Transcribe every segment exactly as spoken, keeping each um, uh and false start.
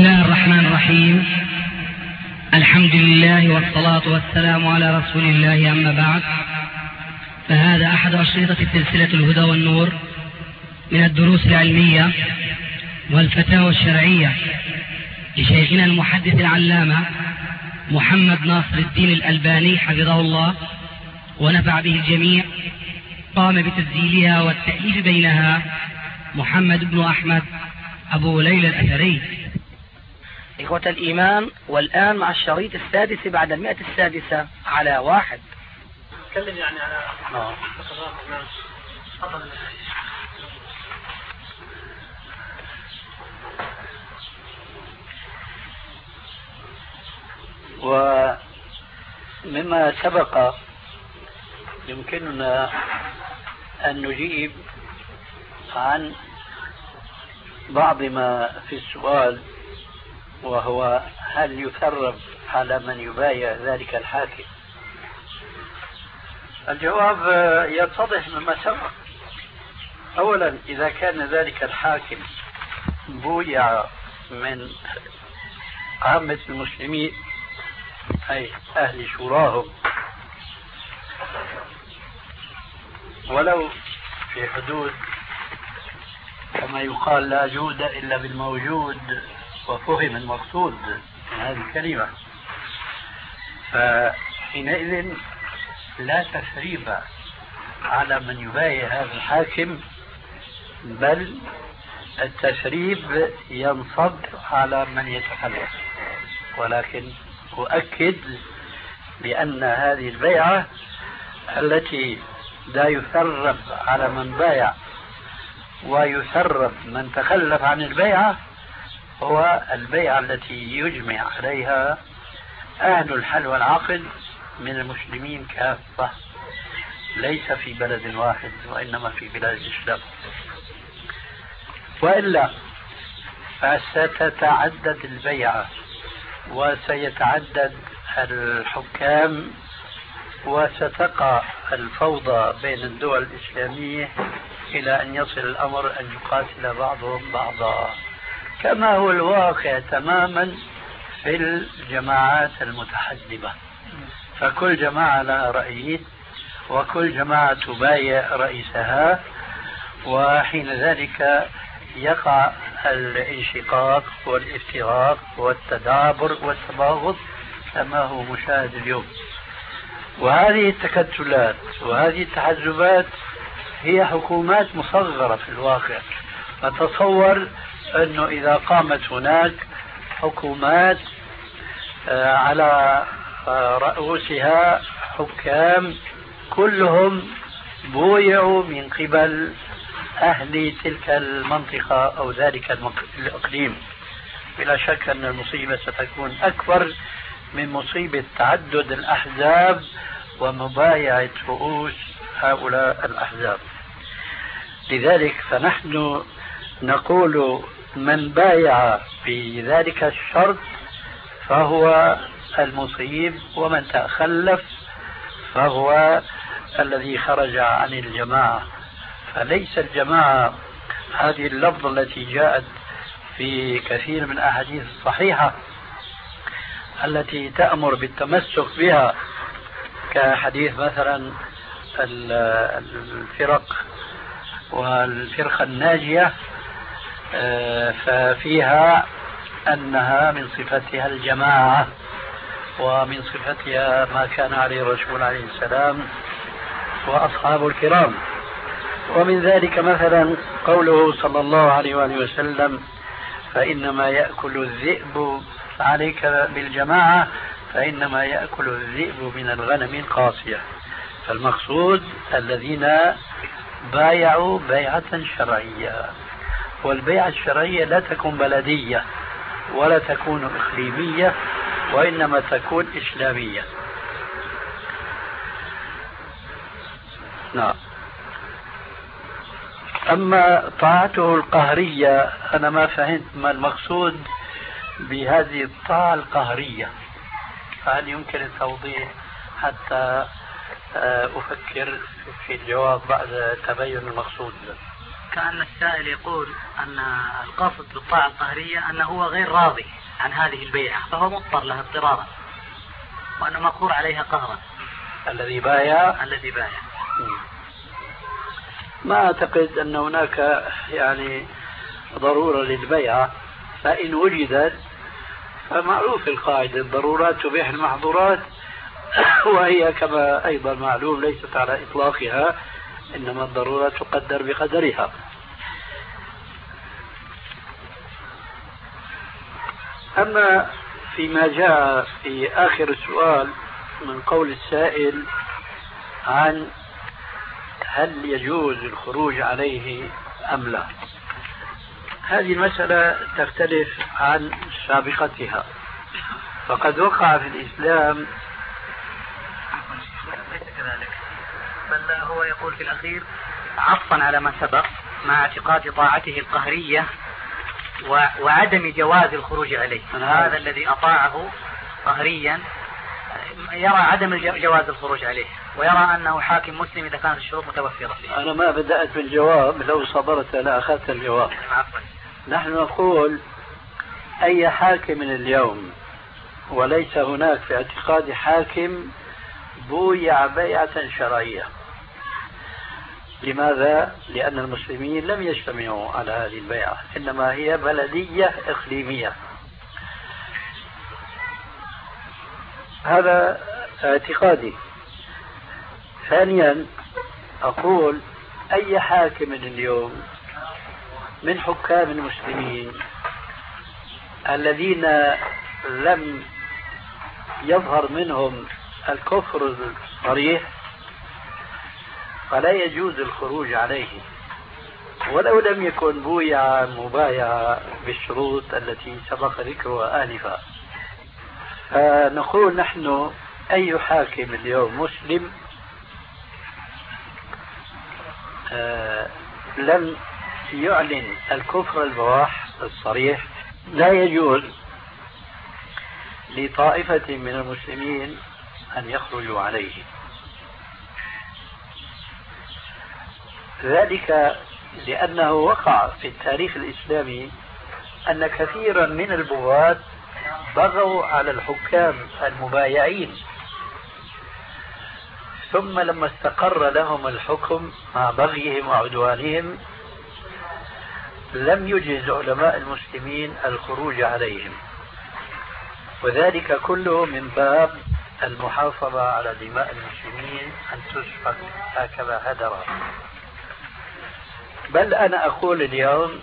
الله الرحمن الرحيم. الحمد لله والصلاة والسلام على رسول الله، أما بعد، فهذا أحد أشرطة سلسلة الهدى والنور من الدروس العلمية والفتاوى الشرعية لشيخنا المحدث العلامة محمد ناصر الدين الألباني حفظه الله ونفع به الجميع. قام بتسجيلها والتأليف بينها محمد بن أحمد أبو ليلى الأثري. إخوة الإيمان، والآن مع الشريط السادس بعد المئة السادسة على واحد. تكلم يعني على آه. ومما سبق يمكننا أن نجيب عن بعض ما في السؤال، وهو هل يثرب على من يبايع ذلك الحاكم؟ الجواب يتضح مما سبق. أولا، إذا كان ذلك الحاكم بويع من عامة المسلمين أي أهل شوراهم، ولو في حدود كما يقال لا جود إلا بالموجود، وفهم المقصود من هذه الكلمة، فحينئذ لا تثريب على من يبايع هذا الحاكم، بل التثريب ينصب على من يتخلف. ولكن أؤكد بأن هذه البيعة التي لا يثرب على من بايع ويثرب من تخلف عن البيعة هو البيعة التي يجمع عليها أهل الحل والعقد من المسلمين كافة، ليس في بلد واحد وإنما في بلاد الإسلام. وإلا فستتعدد البيعة وسيتعدد الحكام وستقع الفوضى بين الدول الإسلامية إلى أن يصل الأمر أن يقاتل بعضهم بعضا، كما هو الواقع تماما في الجماعات المتحزبة. فكل جماعة لها رئيس، وكل جماعة تبايع رئيسها، وحين ذلك يقع الانشقاق والافتراق والتدابر والتباغض كما هو مشاهد اليوم. وهذه التكتلات وهذه التحزبات هي حكومات مصغرة في الواقع. فتصور أنه إذا قامت هناك حكومات على رؤوسها حكام كلهم بويعوا من قبل أهل تلك المنطقة أو ذلك الإقليم، بلا شك أن المصيبة ستكون أكبر من مصيبة تعدد الأحزاب ومبايعة رؤوس هؤلاء الأحزاب. لذلك فنحن نقول من بايع بذلك الشرط فهو المصيب، ومن تخلف فهو الذي خرج عن الجماعة. فليس الجماعة هذه اللفظة التي جاءت في كثير من الأحاديث الصحيحة التي تأمر بالتمسك بها، كحديث مثلا الفرق والفرقة الناجية، ففيها أنها من صفتها الجماعة، ومن صفتها ما كان عليه الرسول عليه السلام وأصحاب الكرام. ومن ذلك مثلا قوله صلى الله عليه وآله وسلم: فإنما يأكل الذئب، عليك بالجماعة، فإنما يأكل الذئب من الغنم القاسية. فالمقصود الذين بايعوا بيعة شرعية، والبيعة الشرعية لا تكون بلدية ولا تكون إقليمية، وإنما تكون إسلامية. نعم. أما طاعته القهرية، أنا ما فهمت ما المقصود بهذه الطاعة القهرية، فهل يمكن التوضيح حتى أفكر في الجواب بعد تبين المقصود؟ كأن السائل يقول أن القصد بالطاعة القهرية أنه هو غير راضي عن هذه البيعة فهو مضطر لها اضطرارا، وأنه مقهور عليها قهرا. الذي بايع الذي بايع ما أعتقد أن هناك يعني ضرورة للبيعة، فإن وجدت فمعروف القاعدة الضرورات تبيح المحظورات، وهي كما أيضا معلوم ليست على إطلاقها، إنما الضرورات تقدر بقدرها. أما فيما جاء في آخر السؤال من قول السائل عن هل يجوز الخروج عليه أم لا، هذه المسألة تختلف عن سابقتها. فقد وقع في الإسلام ليس كذلك، بل هو يقول في الأخير عطفا على ما سبق مع اعتقاد طاعته القهرية وعدم جواز الخروج عليه. هذا الذي أطاعه قهريا يرى عدم جواز الخروج عليه، ويرى أنه حاكم مسلم إذا كانت الشروط متوفرة فيه. أنا ما بدأت بالجواب، لو صبرت لأخذت الجواب. نحن نقول أي حاكم اليوم وليس هناك في اعتقاد حاكم بويع بيعة شرعية. لماذا؟ لأن المسلمين لم يجتمعوا على هذه البيعة، إنما هي بلدية إقليمية. هذا اعتقادي. ثانيا أقول أي حاكم اليوم من حكام المسلمين الذين لم يظهر منهم الكفر الصريح فلا يجوز الخروج عليه، ولو لم يكن بويع مبايع بالشروط التي سبق ذكرها آنفا. فنقول نحن أي حاكم اليوم مسلم آه لم يعلن الكفر البواح الصريح لا يجوز لطائفة من المسلمين أن يخرجوا عليه. ذلك لأنه وقع في التاريخ الإسلامي أن كثيرا من البغاة بغوا على الحكام المبايعين، ثم لما استقر لهم الحكم مع بغيهم وعدوانهم لم يجز علماء المسلمين الخروج عليهم، وذلك كله من باب المحافظة على دماء المسلمين أن تسفك هكذا هدرا. بل أنا أقول اليوم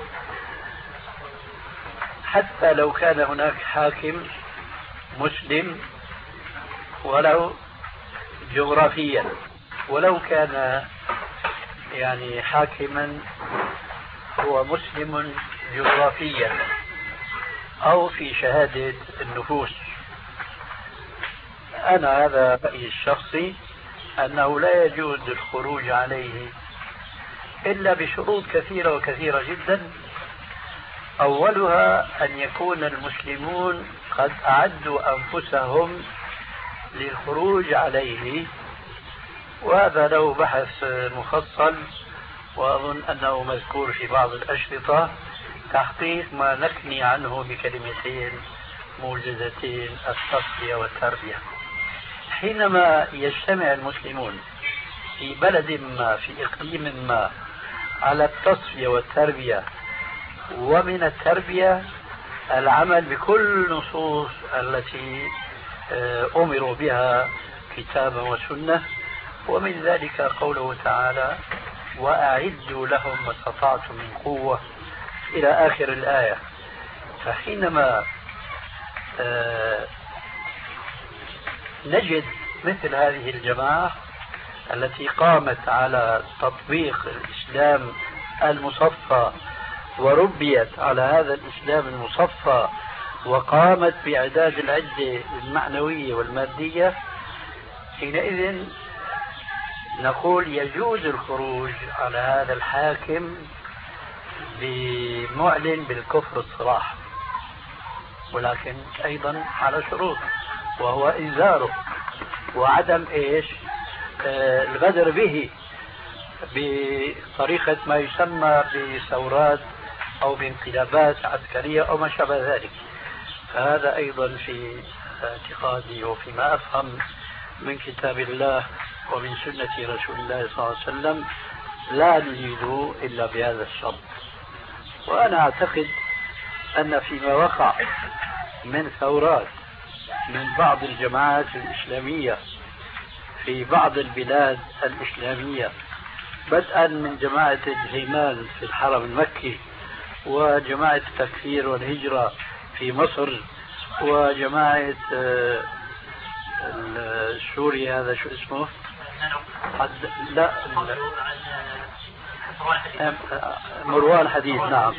حتى لو كان هناك حاكم مسلم ولو جغرافيا، ولو كان يعني حاكما هو مسلم جغرافيا أو في شهادة النفوس، أنا هذا رأيي الشخصي أنه لا يجوز الخروج عليه إلا بشروط كثيرة وكثيرة جدا. أولها أن يكون المسلمون قد أعدوا أنفسهم للخروج عليه، وهذا له بحث مفصل وأظن أنه مذكور في بعض الأشرطة، تحقيق ما نكني عنه بكلمتين موجزتين: التصفية والتربية. حينما يجتمع المسلمون في بلد ما في إقليم ما على التصفية والتربية، ومن التربية العمل بكل النصوص التي أمروا بها كتابا وسنة، ومن ذلك قوله تعالى: وأعدوا لهم ما استطعتم من قوة إلى آخر الآية. فحينما نجد مثل هذه الجماعة التي قامت على تطبيق الإسلام المصفى وربيت على هذا الإسلام المصفى وقامت بإعداد العدة المعنوية والمادية، حينئذ نقول يجوز الخروج على هذا الحاكم بمعلن بالكفر الصراح، ولكن أيضا على شروط، وهو إنذاره وعدم إيش آه الغدر به بطريقة ما يسمى بثورات أو بانقلابات عسكرية أو ما شابه ذلك. فهذا أيضا في اعتقادي وفيما أفهم من كتاب الله ومن سنة رسول الله صلى الله عليه وسلم لا نريد إلا بهذا الشرط. وأنا أعتقد أن فيما وقع من ثورات من بعض الجماعات الإسلامية في بعض البلاد الإسلامية، بدءا من جماعة الهيمان في الحرم المكي، وجماعة التكفير والهجرة في مصر، وجماعة سوريا هذا شو اسمه؟ لا مروان حديث، نعم.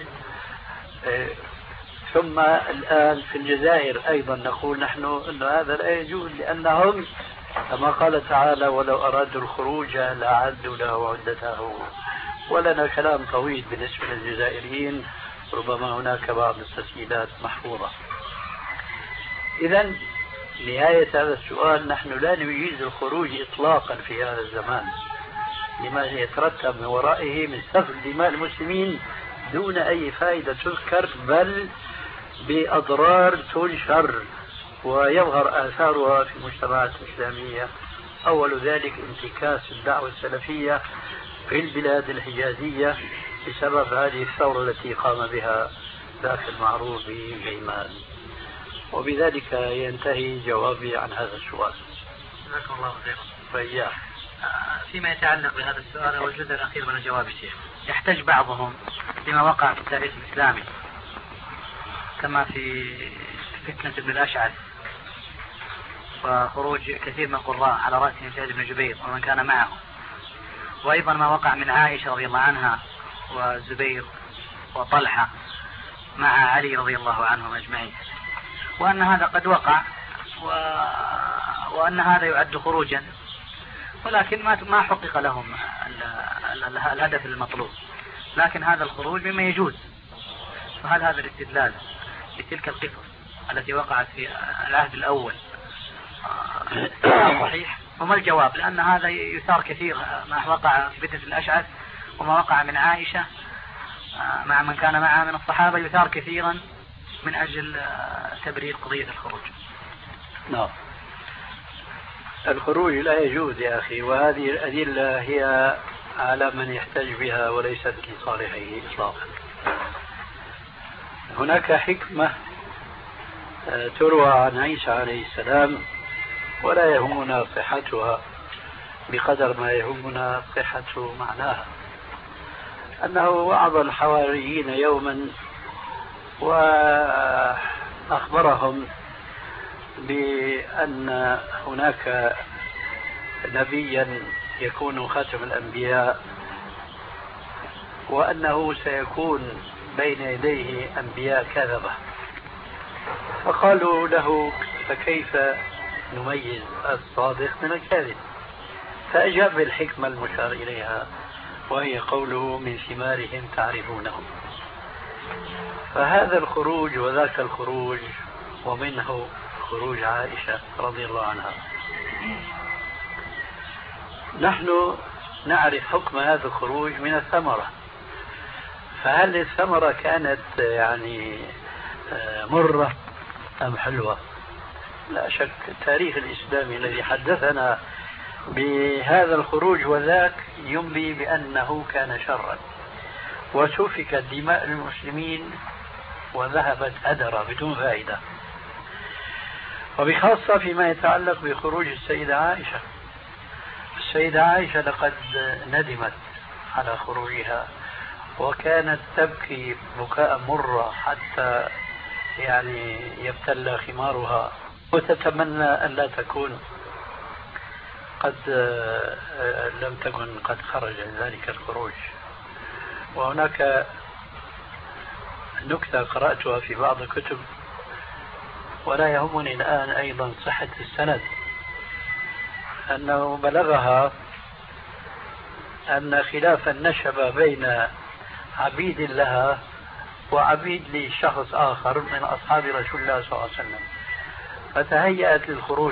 ثم الآن في الجزائر أيضا نقول نحن أن هذا لا يجوز، لأنهم كما قال تعالى ولو أرادوا الخروج لأعدوا له عدته. ولنا كلام طويل بالنسبة للجزائريين، ربما هناك بعض التسجيلات محفوظة. إذن نهاية هذا السؤال، نحن لا نجيز الخروج إطلاقا في هذا الزمان لما يترتب من ورائه من سفك دماء المسلمين دون أي فائدة تذكر، بل بأضرار تنشر ويظهر آثارها في المجتمعات الإسلامية. أول ذلك انتكاس الدعوة السلفية في البلاد الحجازية بسبب هذه الثورة التي قام بها ذاك المعروف بهيمان. وبذلك ينتهي جوابي عن هذا السؤال. جزاكم الله خيرا. فإياه. فيما يتعلق بهذا السؤال أو الجزء الأخير من الجواب الشيخ، يحتج بعضهم لما وقع في التاريخ الإسلامي كما في فتنة ابن الأشعث وخروج كثير من القراء على رأسهم سعيد بن جبير ومن كان معه، وأيضا ما وقع من عائشة رضي الله عنها وزبير وطلحة مع علي رضي الله عنهم أجمعين، وأن هذا قد وقع و... وأن هذا يعد خروجا، ولكن ما ما حقق لهم ال... ال... الهدف المطلوب، لكن هذا الخروج مما يجوز. فهل هذا الاستدلال بتلك القصص التي وقعت في العهد الأول صحيح؟ وما الجواب؟ لأن هذا يثار كثير، ما وقع في فتنة الأشعث وما وقع من عائشة مع من كان معها من الصحابة يثار كثيرا من أجل تبرير قضية الخروج. نعم، الخروج لا يجوز يا أخي، وهذه الأدلة هي على من يحتج بها وليست لصالحه إطلاقا. هناك حكمة تروى عن عيسى عليه السلام ولا يهمنا صحتها بقدر ما يهمنا صحة معناها، أنه وعظ الحواريين يوما وأخبرهم بأن هناك نبيا يكون خاتم الأنبياء، وأنه سيكون بين يديه أنبياء كذبة. فقالوا له فكيف نميز الصادق من الكاذب؟ فأجاب بالحكمة المشار إليها وهي قوله من ثمارهم تعرفونهم. فهذا الخروج وذاك الخروج ومنه خروج عائشة رضي الله عنها، نحن نعرف حكم هذا الخروج من الثمرة. فهل الثمرة كانت يعني مرة أم حلوة؟ لا شك التاريخ الإسلامي الذي حدثنا بهذا الخروج وذاك ينبي بأنه كان شرا، وسفكت دماء المسلمين وذهبت هدرا بدون فائدة، وبخاصة فيما يتعلق بخروج السيدة عائشة. السيدة عائشة لقد ندمت على خروجها وكانت تبكي بكاء مرة حتى يعني يبتلى خمارها، وتتمنى أن لا تكون قد لم تكن قد خرج ذلك الخروج. وهناك نكتة قرأتها في بعض الكتب ولا يهمني الآن أيضا صحة السند، أنه بلغها أن خلافا نشب بين عبيد لها وعبيد لشخص آخر من أصحاب رسول الله صلى الله عليه وسلم، فتهيأت للخروج،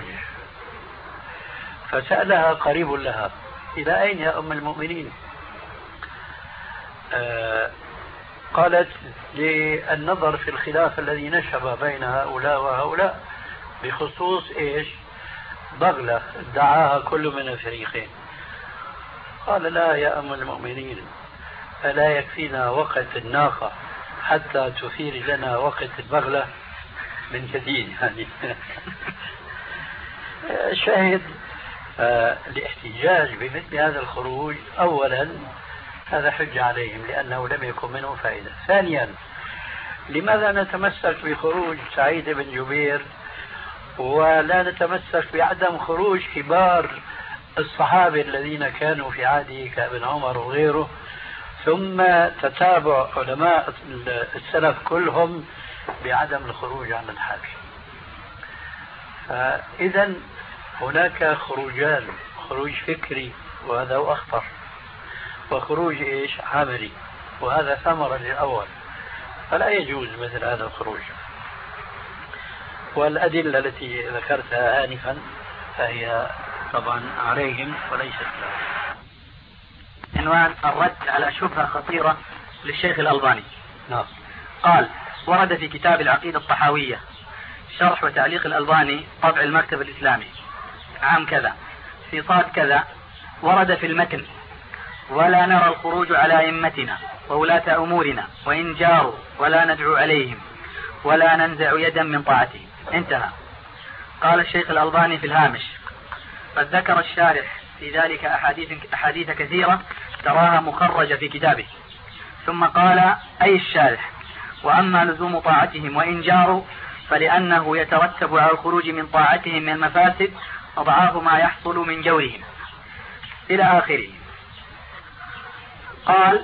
فسألها قريب لها إلى أين يا أم المؤمنين؟ آه قالت للنظر في الخلاف الذي نشب بين هؤلاء وهؤلاء بخصوص إيش؟ بغلة ادعاها كل من الفريقين. قال لا يا أم المؤمنين، ألا يكفينا وقت الناقة حتى تثير لنا وقت البغلة من جديد؟ يعني شاهد آه الاحتجاج بمثل هذا الخروج أولا هذا حجة عليهم لأنه لم يكن منه فائدة. ثانيا، لماذا نتمسك بخروج سعيد بن جبير ولا نتمسك بعدم خروج كبار الصحابة الذين كانوا في عهده كابن عمر وغيره، ثم تتابع علماء السلف كلهم بعدم الخروج عن الحاكم؟ فإذا هناك خروجان، خروج فكري وهذا هو أخطر، وخروج إيش؟ عملي، وهذا ثمرة للأول، فلا يجوز مثل هذا الخروج. والأدلة التي ذكرتها آنفا فهي طبعا عليهم وليست لهم. عنوان الرد على شبهة خطيرة للشيخ الألباني. نعم. قال: ورد في كتاب العقيدة الطحاوية شرح وتعليق الألباني طبع المكتب الإسلامي عام كذا في صاد كذا، ورد في المتن: ولا نرى الخروج على أئمتنا وولاة أمورنا وإن جاروا ولا ندعو عليهم ولا ننزع يدا من طاعته. انتهى. قال الشيخ الألباني في الهامش: قد ذكر الشارح في ذلك أحاديث, أحاديث كثيرة تراها مخرجة في كتابه. ثم قال أي الشارح: وأما لزوم طاعتهم وإن جاروا فلأنه يترتب على الخروج من طاعتهم من المفاسد أضعاف ما يحصل من جورهم إلى آخره. قال: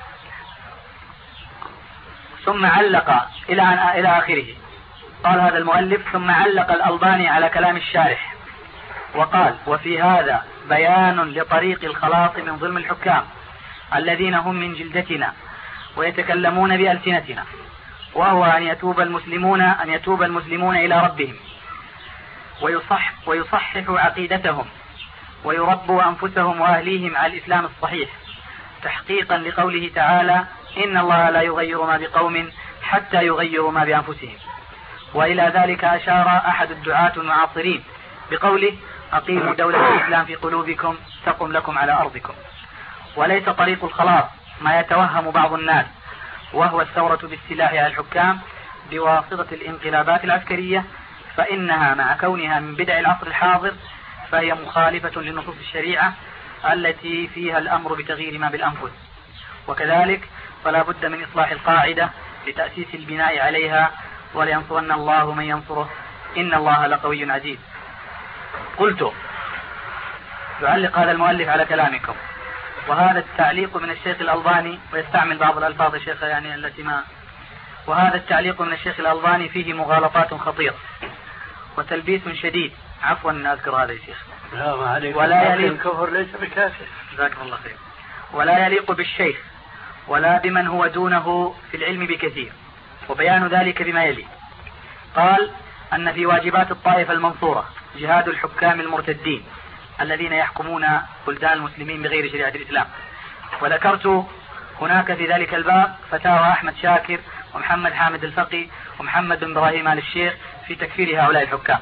ثم علق إلى إلى آخره. قال هذا المؤلف: ثم علق الألباني على كلام الشارح وقال: وفي هذا بيان لطريق الخلاص من ظلم الحكام الذين هم من جلدتنا ويتكلمون بألسنتنا، وهو أن يتوب المسلمون أن يتوب المسلمون إلى ربهم ويصح ويصححوا عقيدتهم ويربوا أنفسهم وأهليهم على الإسلام الصحيح، تحقيقا لقوله تعالى: إن الله لا يغير ما بقوم حتى يغيروا ما بأنفسهم. وإلى ذلك أشار أحد الدعاة المعاصرين بقوله: أقيموا دولة الإسلام في قلوبكم تقم لكم على أرضكم. وليس طريق الخلاص ما يتوهم بعض الناس، وهو الثورة بالسلاح على الحكام بواسطة الانقلابات العسكرية، فإنها مع كونها من بدع العصر الحاضر فهي مخالفة لنصوص الشريعة التي فيها الأمر بتغيير ما بالأنفس. وكذلك فلا بد من إصلاح القاعدة لتأسيس البناء عليها: ولينصرن الله من ينصره إن الله لقوي عزيز. قلت: يعلق هذا المؤلف على كلامكم، وهذا التعليق من الشيخ الألباني، ويستعمل بعض الألفاظ الشيخ يعني التي ما وهذا التعليق من الشيخ الألباني فيه مغالطات خطيرة وتلبيس شديد. عفوا أن أذكر هذا يا شيخ. لا ما عليك، ولا يليق الكفر ليس بكافر. جزاكم الله خير. ولا يليق بالشيخ ولا بمن هو دونه في العلم بكثير، وبيان ذلك بما يلي. قال: أن في واجبات الطائفة المنصورة جهاد الحكام المرتدين الذين يحكمون بلدان المسلمين بغير شريعة الإسلام. وذكرت هناك في ذلك الباب فتاوى أحمد شاكر ومحمد حامد الفقي ومحمد بن إبراهيم آل الشيخ في تكفير هؤلاء الحكام.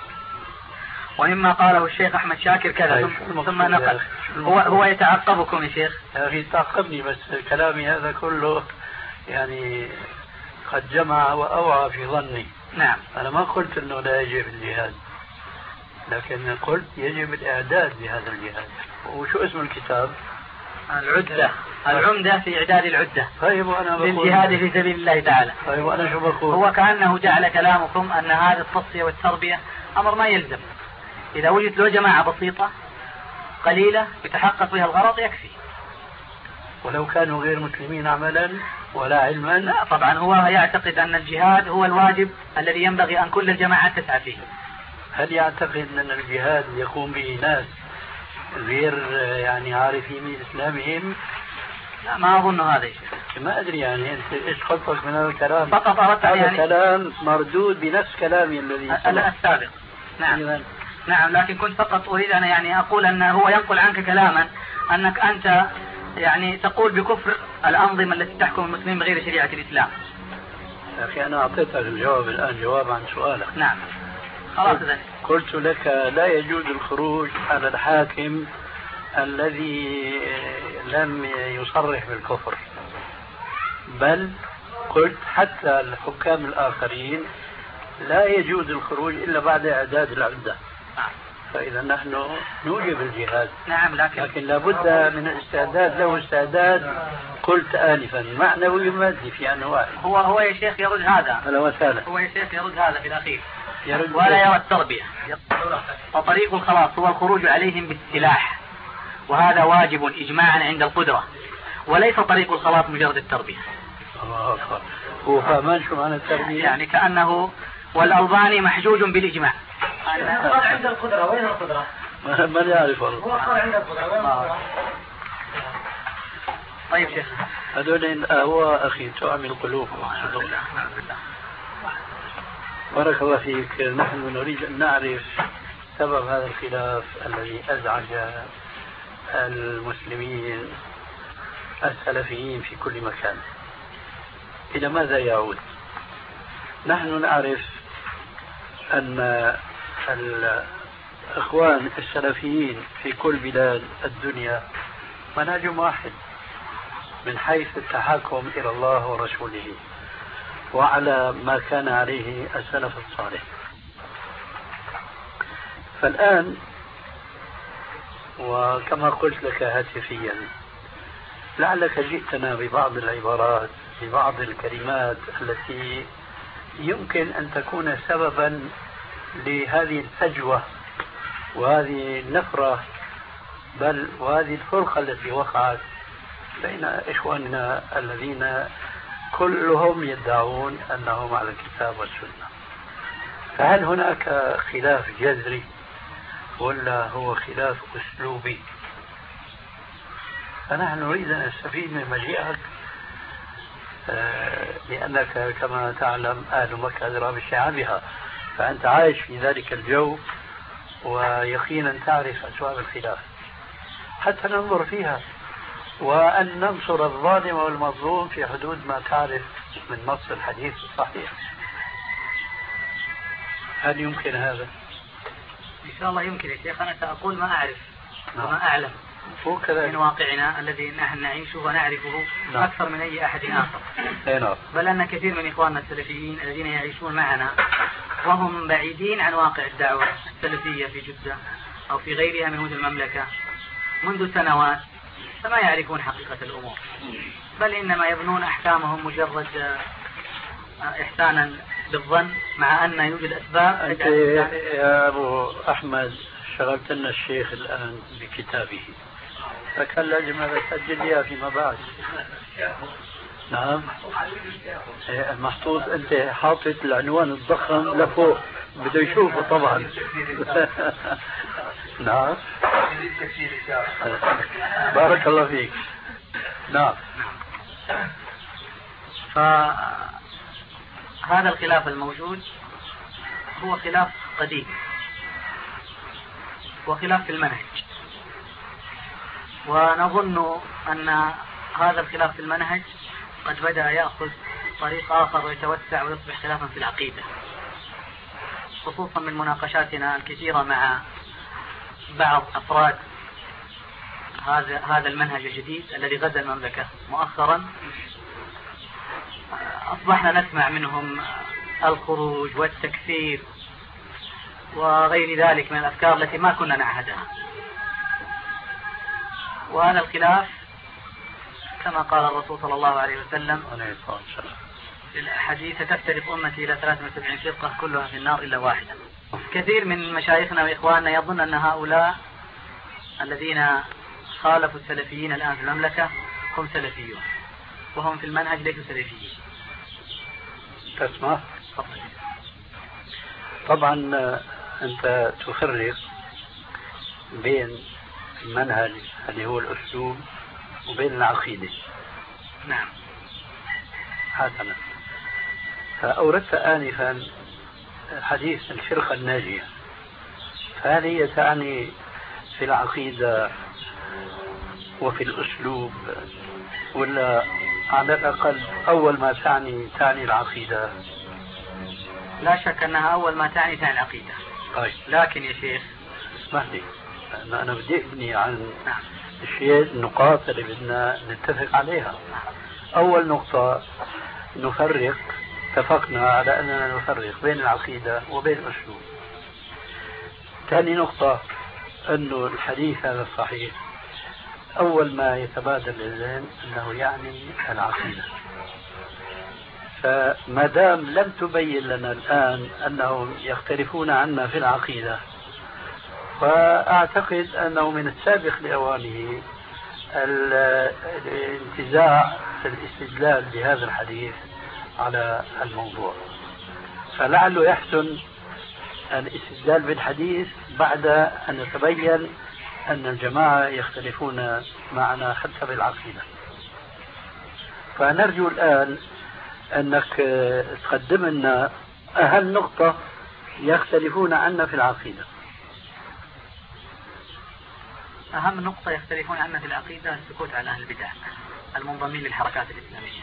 ومما قاله الشيخ أحمد شاكر كذا ثم نقل. هو, هو يتعقبكم يا شيخ. يا أخي تعقبني بس كلامي هذا كله يعني قد جمع وأوعى في ظني. نعم. أنا ما قلت أنه لا يجب الجهاد، لكن قلت يجب الإعداد لهذا الجهاد. وشو اسم الكتاب؟ العدة، العمدة في إعداد العدة. طيب وأنا بقول للجهاد في سبيل الله تعالى. طيب وأنا شو بقول؟ هو كأنه جعل كلامكم أن هذه التصفية والتربية أمر ما يلزم. إذا وجد له جماعة بسيطة قليلة يتحقق بها الغرض يكفي. ولو كانوا غير مسلمين عملا ولا علما؟ لا طبعا، هو يعتقد أن الجهاد هو الواجب الذي ينبغي أن كل الجماعات تسعى فيه. هل يعتقد أن الجهاد يقوم به ناس غير يعني عارفين بإسلامهم؟ لا ما أظن هذا يا شيخ. ما أدري يعني أنت إيش قصدك من هذا الكلام؟ فقط أردت هذا يعني كلام مردود بنفس كلامي الذي السابق. نعم يعني نعم، لكن كنت فقط أريد أن يعني أقول أن هو ينقل عنك كلاما أنك أنت يعني تقول بكفر الأنظمة التي تحكم المسلمين بغير شريعة الإسلام. يا أخي أنا أعطيتك الجواب الآن، جواب عن سؤالك. نعم خلاص ذلك. قلت لك لا يجوز الخروج على الحاكم الذي لم يصرح بالكفر، بل قلت حتى الحكام الآخرين لا يجوز الخروج إلا بعد إعداد العدة. فإذا نحن نوجب الجهاد. نعم لكن, لكن لابد من الاستعداد، له استعداد قلت آنفا معنوي ومادي في أنواع. هو هو يا شيخ يرد هذا. هلا وسهلا. هو يا شيخ يرد هذا في الأخير. يرد ولا يرى التربية. فطريق الخلاص هو الخروج عليهم بالسلاح، وهذا واجب إجماعا عند القدرة، وليس طريق الخلاص مجرد التربية. الله أكبر. هو فاهمان شو معنى التربية؟ يعني كأنه والألباني محجوج بالإجماع. قال عند القدرة. وين القدرة؟ ما يعرف والله. هو قال عند القدرة. وين القدرة؟ طيب شيخ هذول هو أخي تعمل قلوب. بارك الله فيك. نحن نريد أن نعرف سبب هذا الخلاف الذي أزعج المسلمين السلفيين في كل مكان. إلى ماذا يعود؟ نحن نعرف أن الإخوان السلفيين في كل بلاد الدنيا منهجهم واحد من حيث التحاكم إلى الله ورسوله وعلى ما كان عليه السلف الصالح. فالآن وكما قلت لك هاتفيا لعلك جئتنا ببعض العبارات، ببعض الكلمات التي يمكن أن تكون سببا لهذه الفجوة وهذه النفرة، بل وهذه الفرقة التي وقعت بين إخواننا الذين كلهم يدعون أنهم على الكتاب والسنة. فهل هناك خلاف جذري ولا هو خلاف أسلوبي؟ فنحن نريد أن نستفيد من مجيئك، لأنك كما تعلم أهل مكة أدرى بشعابها، فأنت عايش في ذلك الجو ويقينا تعرف أسباب الخلاف حتى ننظر فيها وأن ننصر الظالم والمظلوم في حدود ما تعرف من نص الحديث الصحيح. هل يمكن هذا؟ إن شاء الله يمكن يا شيخ. أنا سأقول ما أعرف وما أعلم من واقعنا الذي نحن نعيشه ونعرفه نعم. أكثر من أي أحد آخر. نعم. بل أن كثير من إخواننا السلفيين الذين يعيشون معنا وهم بعيدين عن واقع الدعوة السلفية في جدة أو في غيرها من مدن المملكة منذ سنوات، فما يعرفون حقيقة الأمور، بل إنما يبنون أحكامهم مجرد إحسانا بالظن، مع أن يوجد أسباب. أنت يا أبو أحمد شغلت لنا الشيخ الآن بكتابه، فكان لازم هذا تسجل لي فيما بعد. نعم محطوط، أنت حاطط العنوان الضخم لفوق بده يشوفه طبعا. نعم بارك الله فيك. نعم. فهذا الخلاف الموجود هو خلاف قديم وخلاف في المنهج، ونظن أن هذا الخلاف في المنهج قد بدأ يأخذ طريق آخر ويتوسع ويصبح خلافا في العقيدة، خصوصا من مناقشاتنا الكثيرة مع بعض أفراد هذا هذا المنهج الجديد الذي غزا المملكة مؤخرا. أصبحنا نسمع منهم الخروج والتكفير وغير ذلك من الأفكار التي ما كنا نعهدها. وهذا الخلاف كما قال الرسول صلى الله عليه وسلم في الحديث: تفترق أمتي إلى ثلاث وسبعين فرقة كلها في النار إلا واحدة. كثير من مشايخنا وإخواننا يظن أن هؤلاء الذين خالفوا السلفيين الآن في المملكة هم سلفيون، وهم في المنهج ليسوا سلفيين. تسمع؟ طبعا أنت تفرق بين المنهج اللي هو الأسلوب وبين العقيدة. نعم. حسنا. فأوردت آنفا حديث الفرقة الناجية، فهل هي تعني في العقيدة وفي الأسلوب، ولا على الأقل أول ما تعني تعني العقيدة؟ لا شك أنها أول ما تعني تعني العقيدة. طيب. لكن يا شيخ اسمح لي، أنا, أنا بدي أبني عن الشيء النقاط اللي بدنا نتفق عليها. أول نقطة نفرق، اتفقنا على أننا نفرق بين العقيدة وبين الأسلوب. ثاني نقطة أنه الحديث هذا الصحيح أول ما يتبادل للذهن أنه يعني العقيدة. فما دام لم تبين لنا الآن أنهم يختلفون عنا في العقيدة، فأعتقد أنه من السابق لأوانه الانتزاع في الاستدلال بهذا الحديث على الموضوع. فلعله يحسن الاستدلال بالحديث بعد أن يتبين أن الجماعة يختلفون معنا حتى بالعقيدة. فنرجو الآن أنك تقدم لنا أهم نقطة يختلفون عنا في العقيدة. أهم نقطة يختلفون عنا في العقيدة السكوت عن أهل البدع المنضمين للحركات الإسلامية.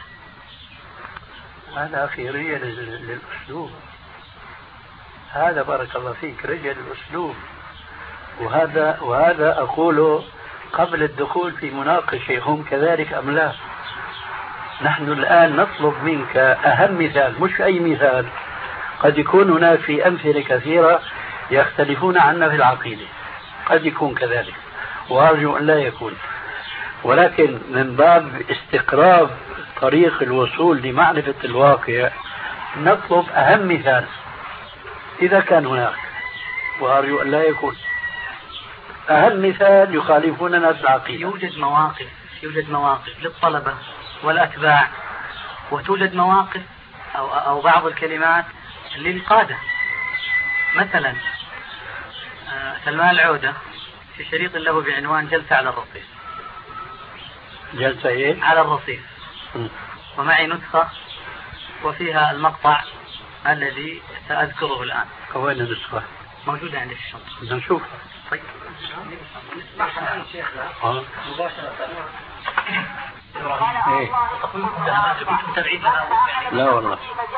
هذا أخي رجل للأسلوب، هذا بارك الله فيك رجل الأسلوب، وهذا وهذا أقوله قبل الدخول في مناقشة هم كذلك أم لا. نحن الآن نطلب منك أهم مثال، مش أي مثال، قد يكون هناك في أمثلة كثيرة يختلفون عنا في العقيدة، قد يكون كذلك وأرجو أن لا يكون، ولكن من باب استقراب طريق الوصول لمعرفة الواقع نطلب أهم مثال إذا كان هناك، وأرجو أن لا يكون أهم مثال يخالفوننا في العقيدة. يوجد مواقف يوجد مواقف للطلبة والأتباع، وتوجد مواقف أو, أو بعض الكلمات للقادة. مثلا سلمان العودة في شريط له بعنوان جلسة على الرصيف. جلسة إيه؟ على الرصيف. م. ومعي نسخة وفيها المقطع الذي سأذكره الآن. وين النسخة؟ موجودة عندي في الشنطة. بدنا نشوف. طيب. نسمعها عن شيخنا مباشرة. ايه؟ لا والله.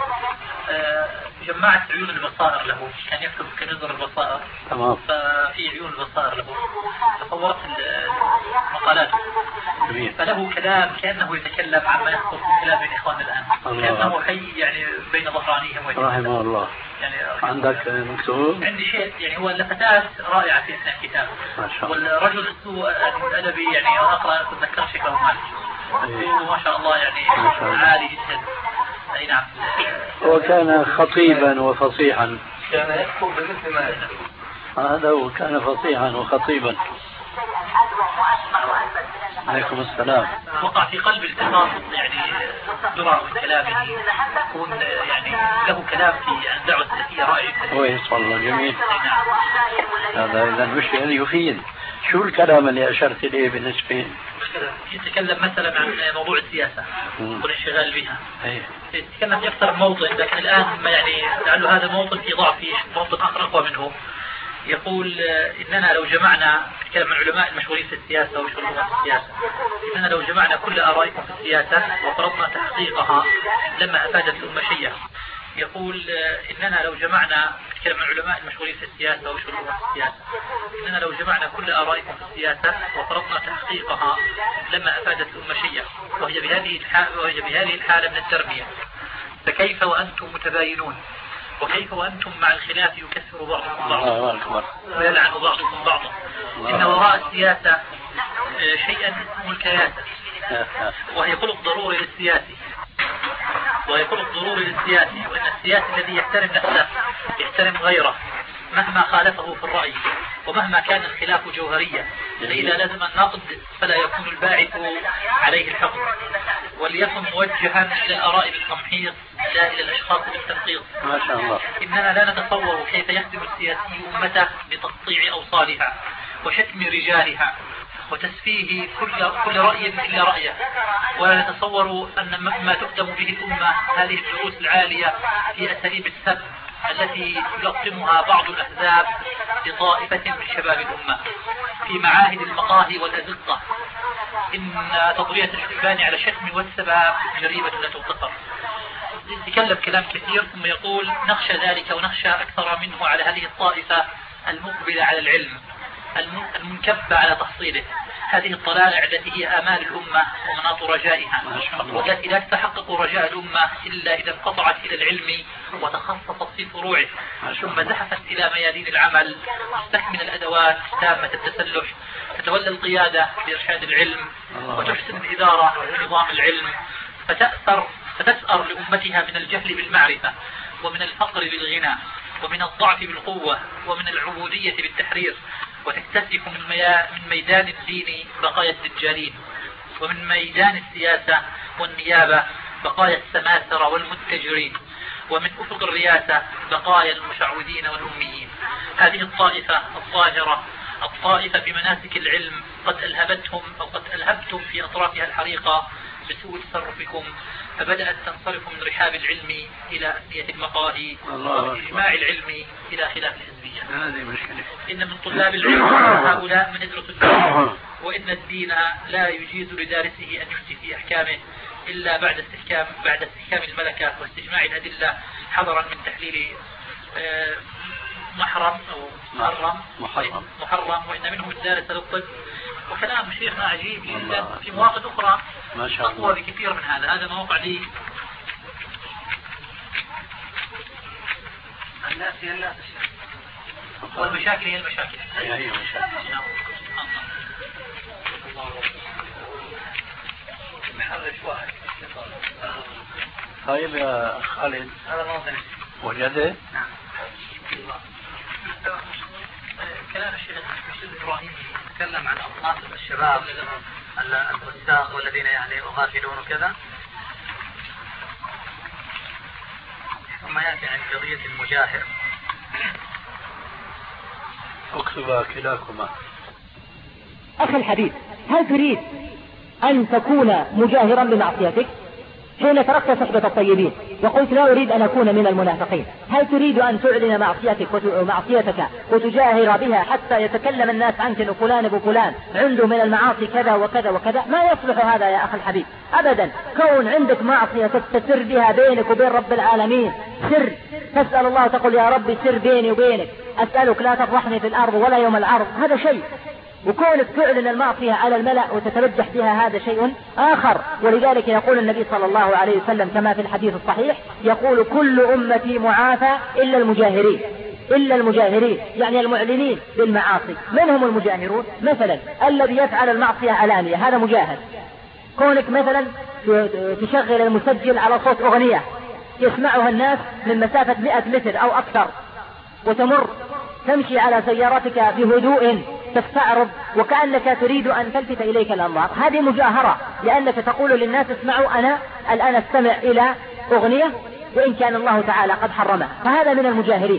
جمعت عيون البصائر له، كان يكتب كنظر البصائر. تمام. ففي عيون البصائر له تصورت المقالات. جميل. فله كلام كأنه يتكلم عما يحصل في كلام الإخوان الآن. الله. كأنه حي يعني بين ظهرانيهم. رحمه الله. يعني عندك مكتوب؟ عندي شيء يعني هو لفتات رائعة في أثناء الكتاب. ما شاء الله. والرجل السوء الأدبي يعني أقرأ أتذكر شكله مالك. ما شاء الله يعني عالي جدا. أي نعم. وكان خطيبا وفصيحا. كان يكتب بمثل ما هذا هو، كان فصيحا وخطيبا. عليكم السلام. وقع في قلب التفاصيل يعني درع من كلامه، يكون يعني له كلام في الدعوة السلفية رائع. كويس والله، جميل. هذا إذا مش يفيد. شو الكلام اللي أشرت إليه بالنسبة؟ يتكلم مثلا عن موضوع السياسة والانشغال بها. أيه. يتكلم في أكثر من موطن، لكن الآن يعني لعله هذا الموطن في ضعف، في موطن آخر أقوى منه. يقول إننا لو جمعنا، كلام من علماء المشهورين في السياسة ومشهورين في السياسة، إننا لو جمعنا كل آرائكم في السياسة وفرضنا تحقيقها لما أفادت الأمة شيئا. يقول إننا لو جمعنا، كلام من علماء المشهورين في السياسة ومشهورين في السياسة، إننا لو جمعنا كل آرائكم في السياسة وفرضنا تحقيقها لما أفادت الأمة شيئا، وهي بهذه الحالة وهي بهذه الحالة من التربية. فكيف وأنتم متباينون؟ وكيف وأنتم مع الخلاف يكثر بعضكم بعضا ويلعن بعضكم بعضا؟ إن وراء السياسة شيئا اسمه الكياسة، وهي خلق ضروري للسياسي وهي خلق ضروري للسياسي وإن السياسي الذي يحترم نفسه يحترم غيره مهما خالفه في الرأي ومهما كان الخلاف جوهريا، فإذا لازم النقد فلا يكون الباعث عليه الحكم، وليكن موجها إلى الآراء بالتمحيص لا إلى الأشخاص بالتنقيص. ما شاء الله. إننا لا نتصور كيف يخدم السياسي أمته بتقطيع أوصالها وشتم رجالها وتسفيه كل كل رأي إلا رأيه، ولا نتصور أن ما تقدم به الأمة هذه الدروس العالية في أساليب السب التي يلقمها بعض الأحزاب لطائفة من شباب الأمة في معاهد المقاهي والأزقة إن تضوية الشبان على شتم والسبع جريمة لا تغتفر. يتكلم كلام كثير ثم يقول نخشى ذلك ونخشى أكثر منه على هذه الطائفة المقبلة على العلم المنكبة على تحصيله. هذه الطلالع التي هي آمال الأمة ومناط رجائها، والتي لا تتحقق رجاء الأمة إلا إذا انقطعت إلى العلم وتخصصت في فروعه، ثم زحفت إلى ميادين العمل تستكمل الأدوات تامة التسلح، تتولى القيادة بإرشاد العلم وتحسن الإدارة بنظام العلم، فتأثر فتسأر لأمتها من الجهل بالمعرفة، ومن الفقر بالغنى، ومن الضعف بالقوة، ومن العبودية بالتحرير، وتكتسف من, ميا... من ميدان الدين بقايا الدجالين، ومن ميدان السياسة والنيابة بقايا السماسرة والمتجرين، ومن أفق الرياسة بقايا المشعوذين والأميين. هذه الطائفة الظاهرة، الطائفة بمناسك العلم، قد ألهبتهم أو قد ألهبتم في أطرافها الحريقة بسوء تصرفكم، فبدأت تنصرف من رحاب العلم إلى أثنية المقاهي، وإجماع العلم إلى خلاف الحزبية. إن من طلاب العلم هؤلاء من يدرس الدين، وإن الدين لا يجيز لدارسه أن يفتي في أحكامه إلا بعد استحكام بعد استحكام الملكة واستجماع الأدلة، حذرا من تحليل محرم أو محرم محرم, محرم وإن منهم الدارس للطب. وكلام شيخنا عجيب جدا في مواقع أخرى أقوى بكثير من هذا. هذا موقع لي الناس هي الناس، والمشاكل هي المشاكل. هي هي المشاكل. محرش واحد. طيب يا خالد، هذا موضوع وجده؟ نعم. كلام الشيخ إبراهيم تكلم عن أصناف الشباب الفساق والذين يعني غافلون وكذا، ثم يأتي عن قضية المجاهر. اكتبا كلاكما. أخي الحبيب، هل تريد أن تكون مجاهرا بمعصيتك؟ حين تركت صحبة الطيبين وقلت لا أريد أن أكون من المنافقين، هل تريد أن تعلن معصيتك ومعصيتك وتجاهر بها حتى يتكلم الناس عنك أن فلان ابو فلان عنده من المعاصي كذا وكذا وكذا؟ ما يصلح هذا يا أخي الحبيب أبدا. كون عندك معصية تستسر بها بينك وبين رب العالمين، سر تسأل الله تقول يا ربي سر بيني وبينك، أسألك لا تفضحني في الأرض ولا يوم العرض، هذا شيء. وكونك تعلن المعصية على الملأ وتترجح بها هذا شيء آخر. ولذلك يقول النبي صلى الله عليه وسلم كما في الحديث الصحيح، يقول كل أمتي معافى إلا المجاهرين، إلا المجاهرين يعني المعلنين بالمعاصي. من هم المجاهرون؟ مثلا الذي يفعل المعصية علانية هذا مجاهر. كونك مثلا تشغل المسجل على صوت أغنية يسمعها الناس من مسافة مئة متر أو أكثر، وتمر تمشي على سيارتك بهدوء تستعرض وكأنك تريد أن تلفت إليك الأنظار، هذه مجاهرة، لأنك تقول للناس اسمعوا أنا الآن استمع إلى أغنية وإن كان الله تعالى قد حرمها، فهذا من المجاهرين.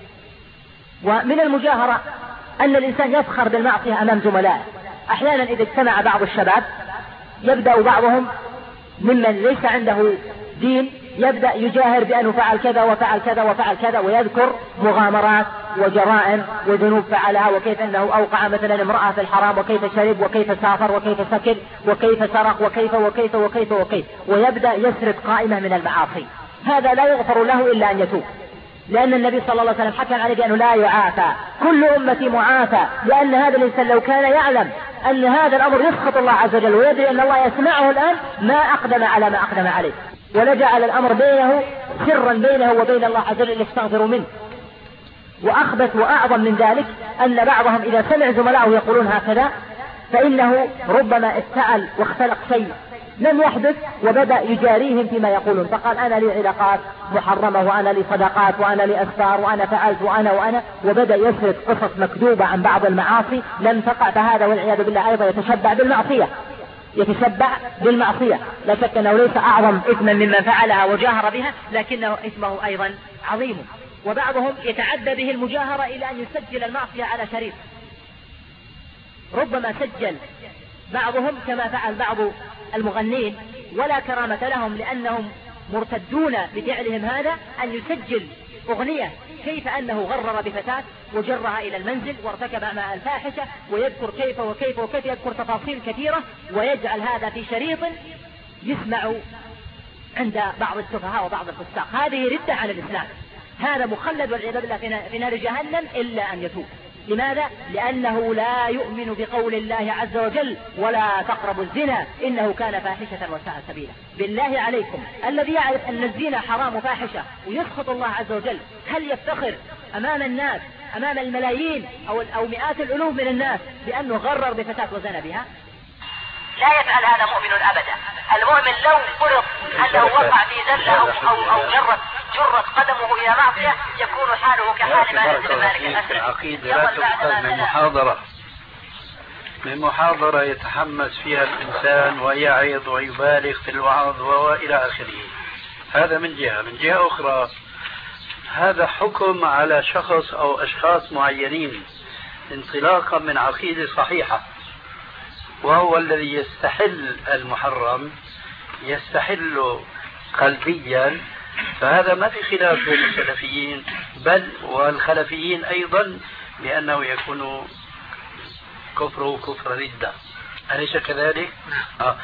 ومن المجاهرة أن الإنسان يفخر بالمعصية أمام زملائه. أحيانا إذا اجتمع بعض الشباب يبدأ بعضهم ممن ليس عنده دين يبدأ يجاهر بأنه فعل كذا وفعل كذا وفعل كذا، ويذكر مغامرات وجرائم وذنوب فعلها، وكيف أنه أوقع مثلا امرأة في الحرام، وكيف شرب، وكيف سافر، وكيف سكر، وكيف سرق، وكيف وكيف وكيف وكيف، ويبدأ يسرد قائمة من المعاصي. هذا لا يغفر له إلا أن يتوب، لأن النبي صلى الله عليه وسلم حكم عليه بأنه لا يعافى، كل أمتي معافى، لأن هذا الإنسان لو كان يعلم أن هذا الأمر يسخط الله عز وجل ويدري أن الله يسمعه الآن ما أقدم على ما أقدم عليه، ولجعل الأمر بينه سرا بينه وبين الله عز وجل يستغفر منه. وأخبث وأعظم من ذلك أن بعضهم إذا سمع زملائه يقولون هكذا فإنه ربما افتعل واختلق شيء لم يحدث وبدأ يجاريهم فيما يقولون، فقال أنا لي علاقات محرمة وأنا لي صدقات وأنا لي أسفار وأنا فعلت وأنا وأنا وبدأ يسرد قصص مكذوبة عن بعض المعاصي لم تقع، فهذا والعياذ بالله أيضا يتشبع بالمعصية يتشبع بالمعصية. لا شك أنه ليس أعظم إثما ممن فعلها وجاهر بها، لكنه إثمه أيضا عظيم. وبعضهم يتعدى به المجاهرة إلى أن يسجل المعصية على شريط، ربما سجل بعضهم كما فعل بعض المغنين ولا كرامة لهم لأنهم مرتدون بفعلهم هذا، أن يسجل أغنية كيف أنه غرر بفتاة وجرها إلى المنزل وارتكب مع الفاحشة، ويذكر كيف وكيف وكيف، يذكر تفاصيل كثيرة ويجعل هذا في شريط يسمع عند بعض السفهاء وبعض الفساق. هذه ردة على الإسلام، هذا مخلد والعياذ بالله في نار جهنم إلا أن يتوب. لماذا؟ لأنه لا يؤمن بقول الله عز وجل ولا تقربوا الزنا إنه كان فاحشة وساء سبيلا. بالله عليكم، الذي يعرف أن الزنا حرام فاحشة ويسخط الله عز وجل، هل يفتخر أمام الناس أمام الملايين أو, أو مئات الألوف من الناس بأنه غرر بفتاة وزنى بها؟ لا يفعل هذا مؤمن أبدا. المؤمن لو فرض أنه وقع في زلة أو, أو, أو جرت جرت قدمه إلى معصية يكون حاله كحال ما نزل مالك الأسر. العقيدة لا تؤخذ من محاضرة من محاضرة يتحمس فيها الإنسان ويعظ ويبالغ في الوعظ وإلى آخره. هذا من جهة. من جهة أخرى هذا حكم على شخص أو أشخاص معينين انطلاقا من عقيدة صحيحة، وهو الذي يستحل المحرم يستحل قلبيا، فهذا ما في خلاف بين السلفيين بل والخلفيين أيضا بأنه يكون كفره كفر ردة، أليس كذلك؟ آه.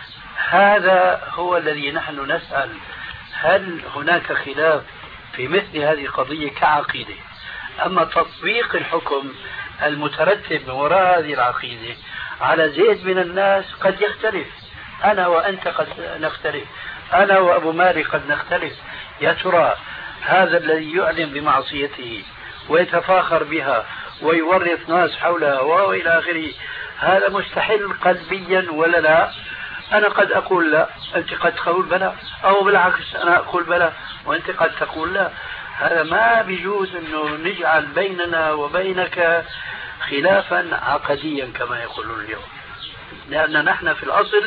هذا هو الذي نحن نسأل، هل هناك خلاف في مثل هذه القضية كعقيدة؟ أما تطبيق الحكم المترتب من وراء هذه العقيدة على زيد من الناس قد يختلف. أنا وأنت قد نختلف، أنا وأبو مالك قد نختلف. يا ترى هذا الذي يعلم بمعصيته ويتفاخر بها ويورث ناس حولها وإلى آخره، هذا مستحيل قلبيا ولا لا؟ أنا قد أقول لا، أنت قد تقول بلا، أو بالعكس أنا أقول بلا وأنت قد تقول لا. هذا ما بيجوز أنه نجعل بيننا وبينك خلافا عقديا كما يقولون اليوم، لأن نحن في الأصل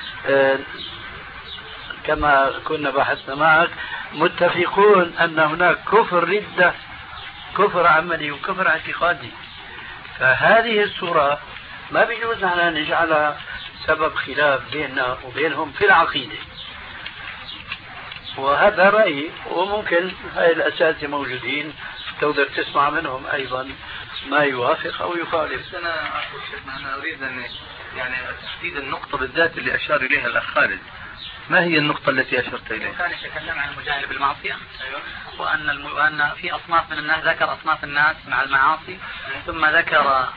كما كنا بحثنا معك متفقون أن هناك كفر ردة، كفر عملي وكفر اعتقادي. فهذه الصورة ما بيجوز أن نجعلها سبب خلاف بيننا وبينهم في العقيدة. وهذا رأيي، وممكن هاي الأساتذة موجودين تقدر تسمع منهم أيضا ما يوافق أو يخالف. أنا أقول شيخنا أنا أريد أن يعني تحديد النقطة بالذات اللي أشار إليها الأخ خالد. ما هي النقطة التي أشرت إليها؟ كان يتكلم عن المجاهر بالمعصية، وأن الم... وأن في أصناف من الناس، ذكر أصناف الناس مع المعاصي، ثم ذكر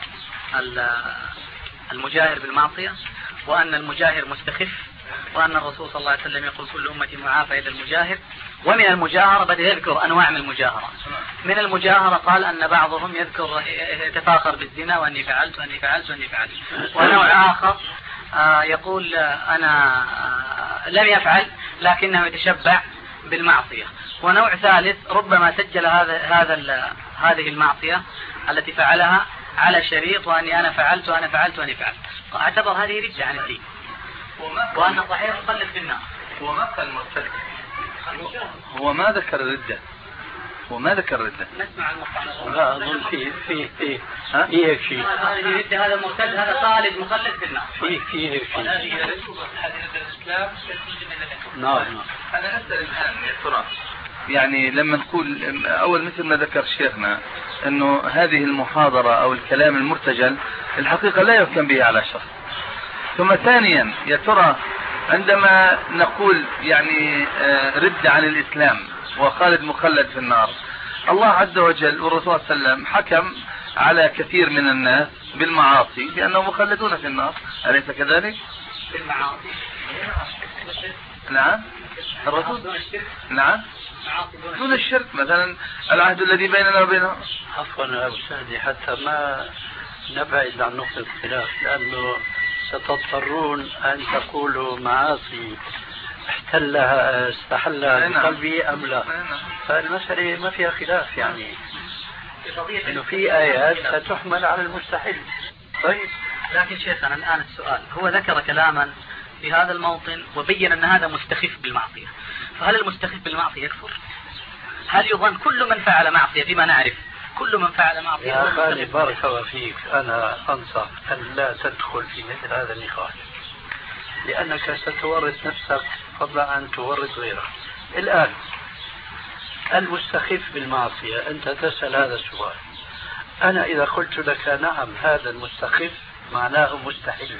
المجاهر بالمعصية، وأن المجاهر مستخف، وأن الرسول صلى الله عليه وسلم يقول كل أمتي معافى إلا المجاهر. ومن المجاهرة بدأ يذكر أنواع من المجاهرة. من المجاهرة قال أن بعضهم يذكر يتفاخر بالزنا وأني فعلت وأني فعلت وأني فعلت. ونوع آخر يقول أنا لم يفعل لكنه يتشبع بالمعصية. ونوع ثالث ربما سجل هذا هذا هذه المعصية التي فعلها على شريط وأني أنا فعلت وأنا فعلت وأني فعلت، اعتبر هذه ردة عن الدين، وأن صحيح يخلد في النار. هو ما كان مرتد، هو ما ذكر الردة، هو ما ذكر الردة. نسمع المقطع. لا أظن في في في ها في هيك شيء. هذه ردة، هذا مرتد، هذا خالد مخلد في النار. في في هيك شيء. هذه الإسلام. نعم نعم. أنا أسأل الآن يا ترى يعني لما نقول أول مثل ما ذكر شيخنا أنه هذه المحاضرة أو الكلام المرتجل الحقيقة لا يحكم به على شخص. ثم ثانيا يا ترى عندما نقول يعني رد عن الإسلام وخالد مخلد في النار، الله عز وجل والرسول صلى الله عليه وسلم حكم على كثير من الناس بالمعاصي بأنهم مخلدون في النار، أليس كذلك؟ بالمعاصي. نعم. الرسول نعم دون الشرك، مثلا العهد الذي بيننا وبينهم. عفوا يا أستاذي، حتى ما نبعد عن نقطة الخلاف، لأنه ستضطرون أن تقولوا معاصي احتلها استحلها بقلبي أم لا، فالمسألة ما فيها خلاف يعني، إنه في آيات ستحمل على المستحيل. طيب لكن شيخنا الآن السؤال، هو ذكر كلاما في هذا الموطن وبين أن هذا مستخف بالمعصية، فهل المستخف بالمعصية يكفر؟ هل يظن كل من فعل معصية فيما نعرف كل من فعل معصية؟ يا خالد بارك الله فيك، أنا أنصح أن لا تدخل في مثل هذا النقاش، لأنك ستورط نفسك فضلا عن تورط غيرك. الآن المستخف بالمعصية، أنت تسأل هذا السؤال. أنا إذا قلت لك نعم هذا المستخف معناه مستحيل،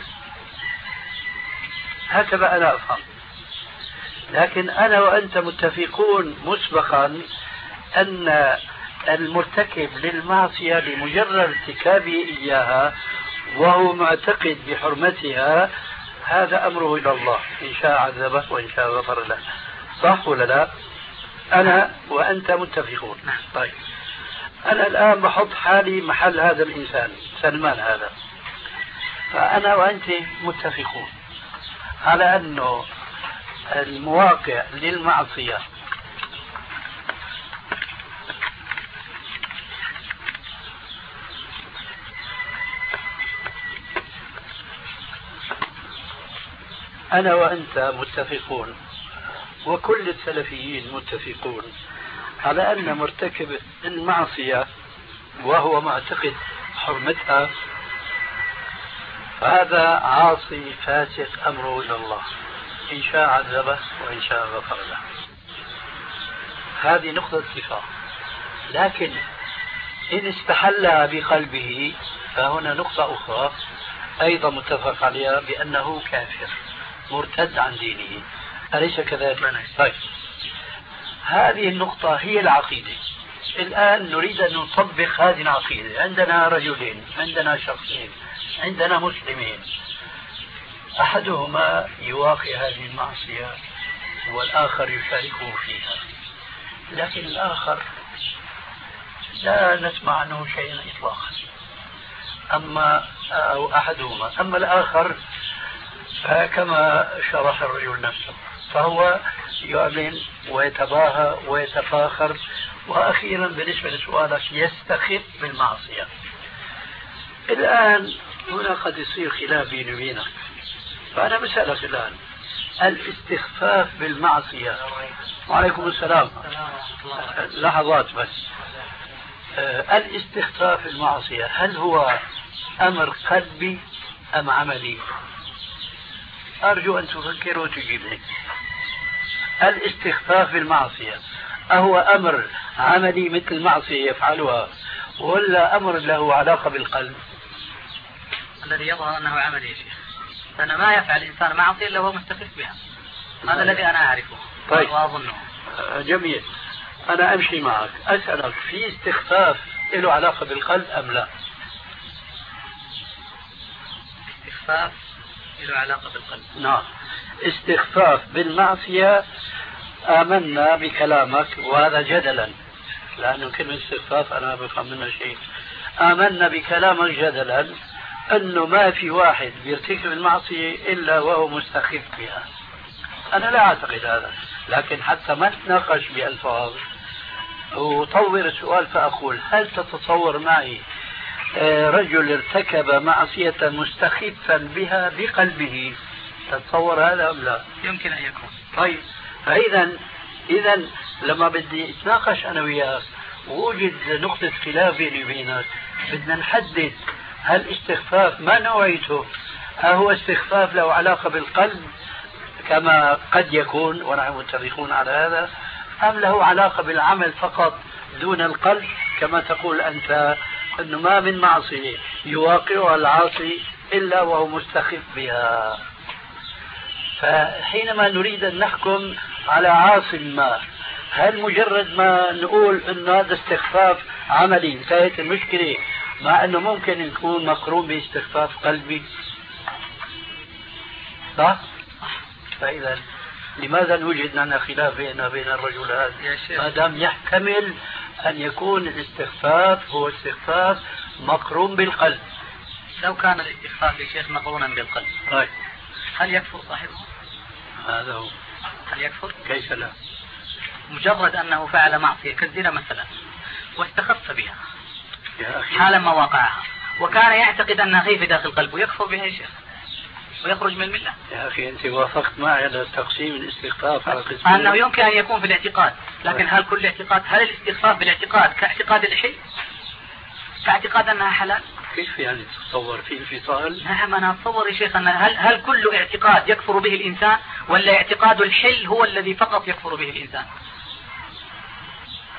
هكذا أنا أفهم. لكن أنا وأنت متفقون مسبقا أن المرتكب للمعصية لمجرد ارتكابه إياها وهو معتقد بحرمتها هذا أمره إلى الله، إن شاء عذبه وإن شاء غفر له. صح ولا لا؟ أنا وأنت متفقون. طيب أنا الآن بحط حالي محل هذا الإنسان سلمان هذا، فأنا وأنت متفقون على أنه المواقع للمعصية أنا وأنت متفقون وكل السلفيين متفقون على أن مرتكب المعصية وهو معتقد حرمتها فهذا عاصي فاسق أمره إلى الله، إن شاء عذبه وإن شاء غفر له. هذه نقطة اتفاق. لكن إن استحلها بقلبه فهنا نقطة أخرى أيضا متفق عليها بأنه كافر مرتد عن دينه، أليس كذلك؟ طيب هذه النقطة هي العقيدة. الآن نريد أن نطبق هذه العقيدة. عندنا رجلين، عندنا شخصين، عندنا مسلمين، أحدهما يواقع هذه المعصية والآخر يشاركه فيها، لكن الآخر لا نسمع عنه شيئا إطلاقا. أما أو أحدهما، أما الآخر فكما شرح الرجل نفسه فهو يؤمن ويتباهى ويتفاخر، وأخيرا بالنسبة لسؤالك يستخف بالمعصية. الآن هنا قد يصير خلاف بيني وبينك، فأنا بسألك الآن الاستخفاف بالمعصية. وعليكم السلام، لحظات بس. آه الاستخفاف بالمعصية هل هو أمر قلبي أم عملي؟ أرجو أن تفكر وتجيبني. الاستخفاف بالمعصية أهو أمر عملي مثل المعصية يفعلها ولا أمر له علاقة بالقلب؟ الذي يظهر أنه عملي يا شيخ، لأن ما يفعل الإنسان معصية إلا هو مستخف بها. هذا الذي أنا أعرفه. طيب وأظنه. جميل، أنا أمشي معك. أسألك في استخفاف له علاقة بالقلب أم لا؟ استخفاف له علاقة بالقلب. نعم، استخفاف بالمعصية آمنا بكلامك، وهذا جدلا لأنه كلمة استخفاف أنا بفهم منها شيء. آمنا بكلامك جدلا أنه ما في واحد بيرتكب المعصية إلا وهو مستخف بها. أنا لا أعتقد هذا، لكن حتى ما نتناقش بألفاظ وطور السؤال فأقول هل تتصور معي رجل ارتكب معصية مستخفا بها بقلبه؟ تتصور هذا أم لا؟ يمكن أن يكون. طيب فإذا إذا لما بدي اتناقش أنا وياك ووجد نقطة خلاف بيني وبينك بدنا نحدد هل استخفاف ما نوعيته، هل هو استخفاف له علاقة بالقلب كما قد يكون ونحن متفقون على هذا، أم له علاقة بالعمل فقط دون القلب كما تقول أنت أنه ما من معصية يواقعها العاصي إلا وهو مستخف بها. فحينما نريد أن نحكم على عاص ما، هل مجرد ما نقول أن هذا استخفاف عملي انتهت المشكلة، مع أنه ممكن يكون مقرون باستخفاف قلبي؟ صح؟ فإذا لماذا نوجد لنا خلاف بيننا بين الرجل هذا ما دام يحتمل أن يكون الاستخفاف هو استخفاف مقرون بالقلب؟ لو كان الاستخفاف يا شيخ مقرونا بالقلب طيب هل يكفر صاحبه؟ هذا هو. هل يكفر؟ كيف لا؟ مجرد أنه فعل معصية كالزنا مثلا واستخف بها يا أخي حالا ما وقعها وكان يعتقد أنها هي في داخل قلبه، يكفر بها يا شيخ ويخرج من الملة. يا أخي أنت وافقت معي على تقسيم الاستخفاف على قسمين. أنه يمكن أن يكون في الاعتقاد، لكن هل كل اعتقاد، هل الاستخفاف بالاعتقاد كاعتقاد الحل كاعتقاد أنها حلال؟ كيف يعني تتصور في انفصال؟ نعم أنا أتصور يا شيخ أن هل, هل كل اعتقاد يكفر به الإنسان ولا اعتقاد الحل هو الذي فقط يكفر به الإنسان؟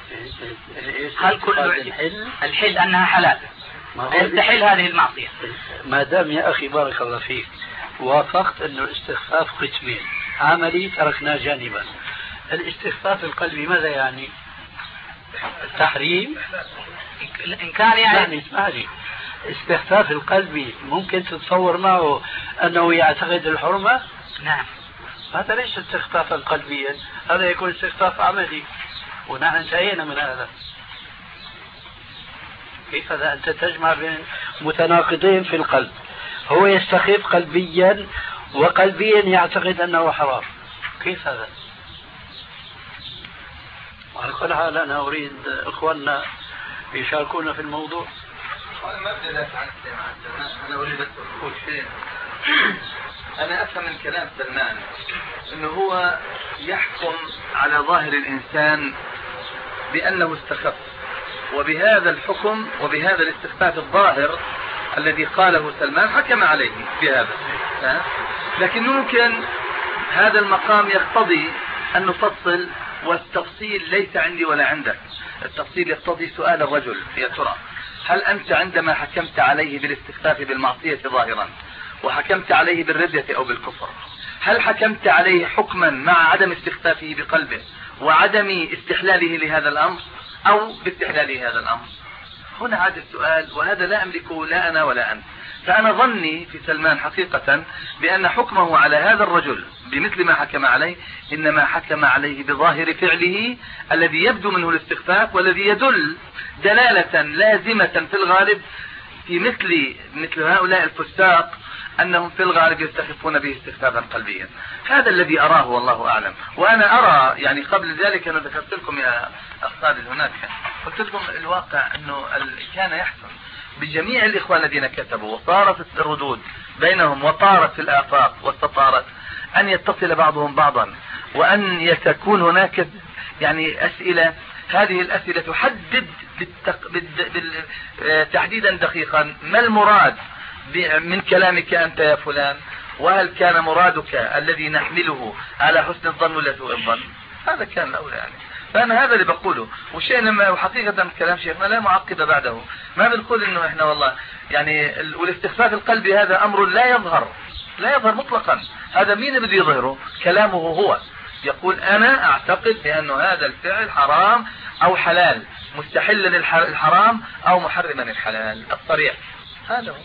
هل كل الحل الحل أنها حلال يستحل هذه المعصية؟ ما دام يا أخي بارك الله فيك وافقت أنه الاستخفاف قسمين، عملي تركناه جانبا، الاستخفاف القلبي ماذا يعني؟ التحريم إن كان يعني يعني اسمعني، استخفاف القلبي ممكن تتصور معه أنه يعتقد الحرمة؟ نعم. هذا ليس استخفافا قلبيا، هذا يكون استخفاف عملي، ونحن انتهينا من هذا. كيف هذا؟ أنت تجمع بين متناقضين في القلب، هو يستخف قلبيا وقلبيا يعتقد أنه حرام، كيف هذا؟ على كل حال أنا أريد إخواننا يشاركونا في الموضوع. أنا ما بدي أدافع عن سلمان، أنا أريد بس أقول شيء. أنا أفهم من كلام سلمان أنه هو يحكم على ظاهر الإنسان بأنه استخف، وبهذا الحكم وبهذا الاستخفاف الظاهر الذي قاله سلمان حكم عليه بهذا. لكن ممكن هذا المقام يقتضي أن نفصل، والتفصيل ليس عندي ولا عندك. التفصيل يقتضي سؤال الرجل: يا ترى هل أنت عندما حكمت عليه بالاستخفاف بالمعصية ظاهرا وحكمت عليه بالردة أو بالكفر، هل حكمت عليه حكما مع عدم استخفافه بقلبه وعدم استحلاله لهذا الأمر، أو باستحلاله هذا الأمر؟ هنا عاد السؤال، وهذا لا أملكه لا أنا ولا أنت. فأنا ظني في سلمان حقيقة بأن حكمه على هذا الرجل بمثل ما حكم عليه إنما حكم عليه بظاهر فعله الذي يبدو منه الاستخفاف، والذي يدل دلالة لازمة في الغالب في مثل مثل هؤلاء الفساق أنهم في الغالب يستخفون به استخفافا قلبيا. هذا الذي أراه والله أعلم. وأنا أرى يعني قبل ذلك أنا ذكرت لكم يا أخواني هناك، قلت لكم الواقع أنه كان يحصل بجميع الإخوان الذين كتبوا، وصارت الردود بينهم وطارت في الآفاق واستطارت أن يتصل بعضهم بعضا، وأن تكون هناك يعني أسئلة، هذه الأسئلة تحدد بالتق... بال... تحديدا دقيقا ما المراد من كلامك أنت يا فلان، وهل كان مرادك الذي نحمله على حسن الظن ولا سوء الظن؟ هذا كان الأولى يعني. فأنا هذا اللي بقوله، والشيء لما وحقيقة كلام شيخنا لا معقب بعده. ما بنقول إنه إحنا والله يعني، والاستخفاف القلبي هذا أمر لا يظهر لا يظهر مطلقا. هذا مين بده يظهره؟ كلامه هو يقول أنا أعتقد بأنه هذا الفعل حرام أو حلال، مستحلا الحرام أو محرما الحلال الصريح. هذا هو.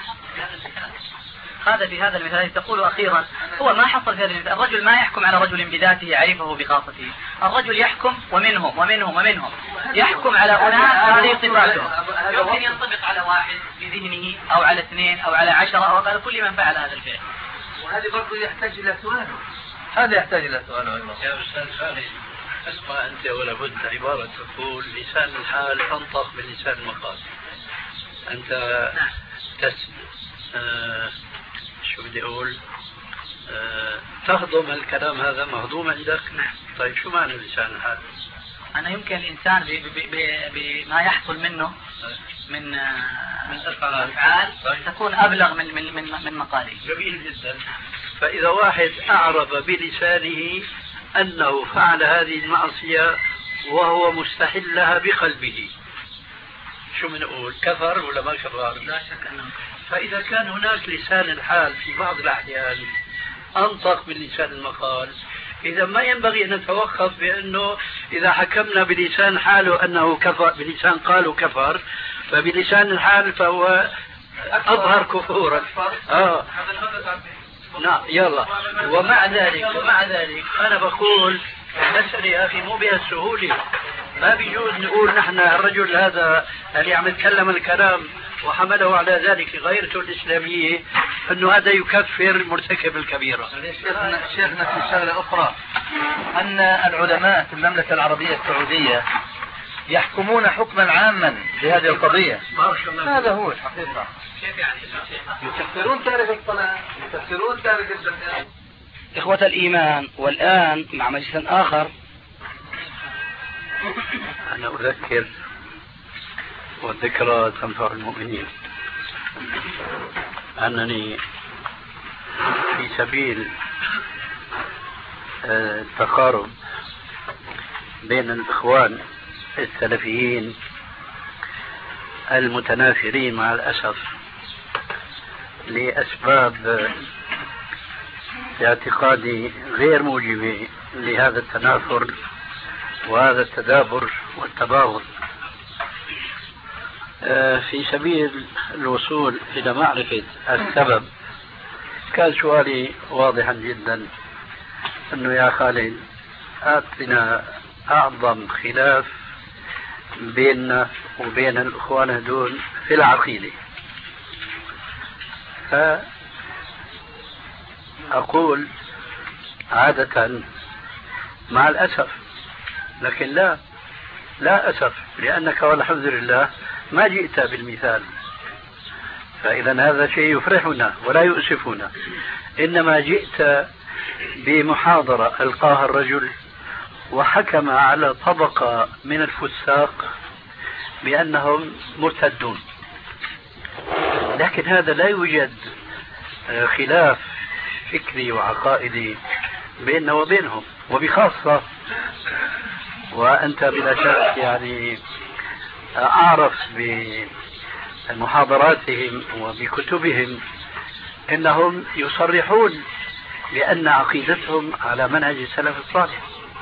هذا في هذا المثال تقول أخيرا هو ما حصل في هذا المثال. الرجل ما يحكم على رجل بذاته يعرفه بخاصته، الرجل يحكم ومنهم ومنهم ومنهم، يحكم على أناس هذه صفاتهم. يمكن ينطبق على واحد في ذهنه أو على اثنين أو على عشرة أو على كل من فعل هذا الفعل. وهذا برضو يحتاج إلى سؤال، هذا يحتاج إلى سؤال أيضا. يا أستاذ خالد، اسمع أنت ولا بد عبارة تقول لسان الحال أنطق من لسان المقال. أنت تس آه شو بدي أقول آه تهضم الكلام هذا مهضوم عندك. نعم. طيب شو معنى لسان الحال؟ أنا يمكن الإنسان بما يحصل منه من من أفعال تكون أبلغ من من من, من مقاله. جميل جدا. فإذا واحد أعرف بلسانه أنه فعل هذه المعصية وهو مستحل لها بقلبه، شو بنقول؟ كفر ولا ما كفر؟ لا شك أنه. فإذا كان هناك لسان الحال في بعض الأحيان أنطق من لسان المقال، إذا ما ينبغي أن نتوقف بأنه إذا حكمنا بلسان حاله أنه كفر، بلسان قاله كفر، فبلسان الحال فهو أظهر كفورا. آه. نعم يلا. ومع ذلك ومع ذلك أنا بقول المسألة يا أخي مو بهالسهولة. ما بيجوز نقول نحن الرجل هذا اللي عم يتكلم الكلام وحمله على ذلك غيرته الإسلامية أنه هذا يكفر مرتكب الكبيرة. شيخنا, شيخنا في شغلة أخرى، أن العلماء في المملكة العربية السعودية يحكمون حكما عاما بهذه القضية. هذا هو الحقيقة. كيف يعني؟ يكفرون تارك الصلاة، يكفرون تارك الزكاة. إخوة الإيمان، والآن مع مجلس آخر. أنا أذكر والذكرى تنفع المؤمنين أنني في سبيل التقارب بين الإخوان السلفيين المتنافرين مع الأسف لأسباب اعتقادي غير موجبة لهذا التنافر وهذا التدابر والتباغض. في سبيل الوصول إلى معرفة السبب كان سؤالي واضحا جدا، أنه يا خالد أعطنا أعظم خلاف بيننا وبين الإخوان هذول في العقيدة. فأقول عادة مع الأسف، لكن لا لا أسف، لأنك والحمد لله ما جئت بالمثال، فإذا هذا شيء يفرحنا ولا يؤسفنا، إنما جئت بمحاضرة ألقاها الرجل وحكم على طبقة من الفساق بأنهم مرتدون، لكن هذا لا يوجد خلاف فكري وعقائدي بيننا وبينهم، وبخاصة وأنت بلا شك يعني أعرف بمحاضراتهم وبكتبهم أنهم يصرحون بأن عقيدتهم على منهج السلف الصالح،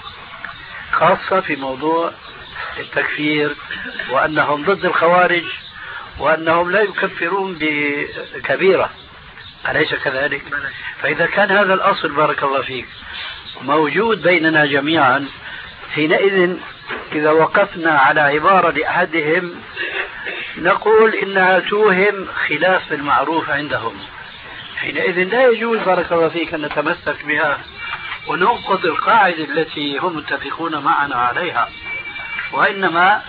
خاصة في موضوع التكفير، وأنهم ضد الخوارج، وأنهم لا يكفرون بكبيرة، أليس كذلك؟ فإذا كان هذا الأصل بارك الله فيك موجود بيننا جميعا، حينئذ إذا وقفنا على عبارة لأحدهم نقول إنها توهم خلاف المعروف عندهم، حينئذ لا يجوز بارك الله فيك أن نتمسك بها وننقض القاعدة التي هم متفقون معنا عليها، وإنما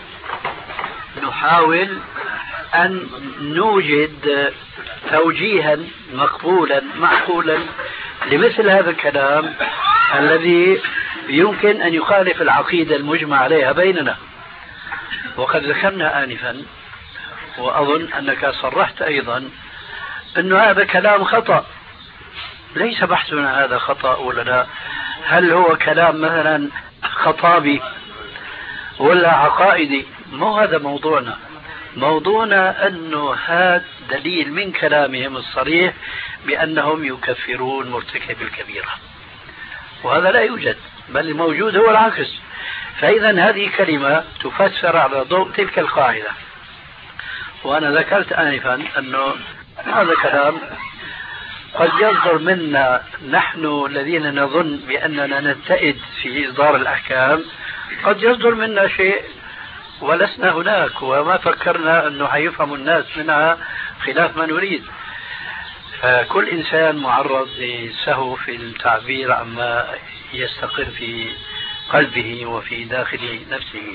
نحاول أن نوجد توجيها مقبولا معقولا لمثل هذا الكلام الذي يمكن أن يخالف العقيدة المجمع عليها بيننا. وقد ذكرنا آنفا وأظن أنك صرحت أيضا أن هذا كلام خطأ، ليس بحثنا هذا خطأ ولا لا، هل هو كلام مثلا خطابي ولا عقائدي، مو هذا موضوعنا. موضوعنا أنه هذا دليل من كلامهم الصريح بأنهم يكفرون مرتكب الكبيرة، وهذا لا يوجد، بل الموجود هو العكس. فإذا هذه كلمة تفسر على ضوء تلك القاعدة. وأنا ذكرت آنفا أنه هذا كلام قد يصدر منا نحن الذين نظن بأننا نتئد في إصدار الأحكام، قد يصدر منا شيء ولسنا هناك وما فكرنا أنه حيفهم الناس منها خلاف ما نريد. فكل إنسان معرض لسهو في التعبير عما يستقر في قلبه وفي داخل نفسه.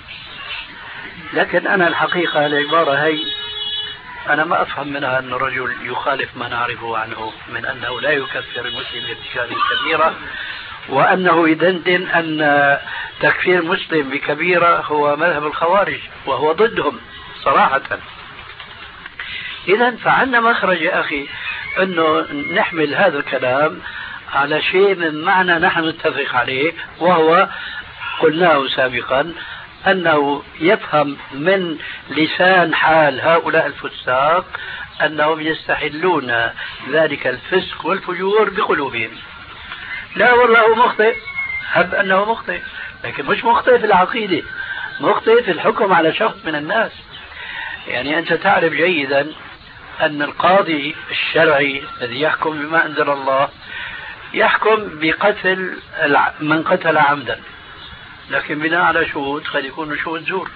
لكن أنا الحقيقة العبارة هي أنا ما أفهم منها أن الرجل يخالف ما نعرفه عنه من أنه لا يكفر المسلم بارتكاب كبيرة، وأنه يدندن أن تكفير مسلم بكبيرة هو مذهب الخوارج وهو ضدهم صراحة. إذن فعنا مخرج يا أخي أنه نحمل هذا الكلام على شيء من معنى نحن نتفق عليه، وهو قلناه سابقا أنه يفهم من لسان حال هؤلاء الفساق أنهم يستحلون ذلك الفسق والفجور بقلوبهم. لا والله مخطئ، هب أنه مخطئ، لكن مش مخطئ في العقيدة، مخطئ في الحكم على شخص من الناس. يعني أنت تعرف جيدا أن القاضي الشرعي الذي يحكم بما أنزل الله يحكم بقتل من قتل عمدا، لكن بناء على شهود قد يكون شهود زور،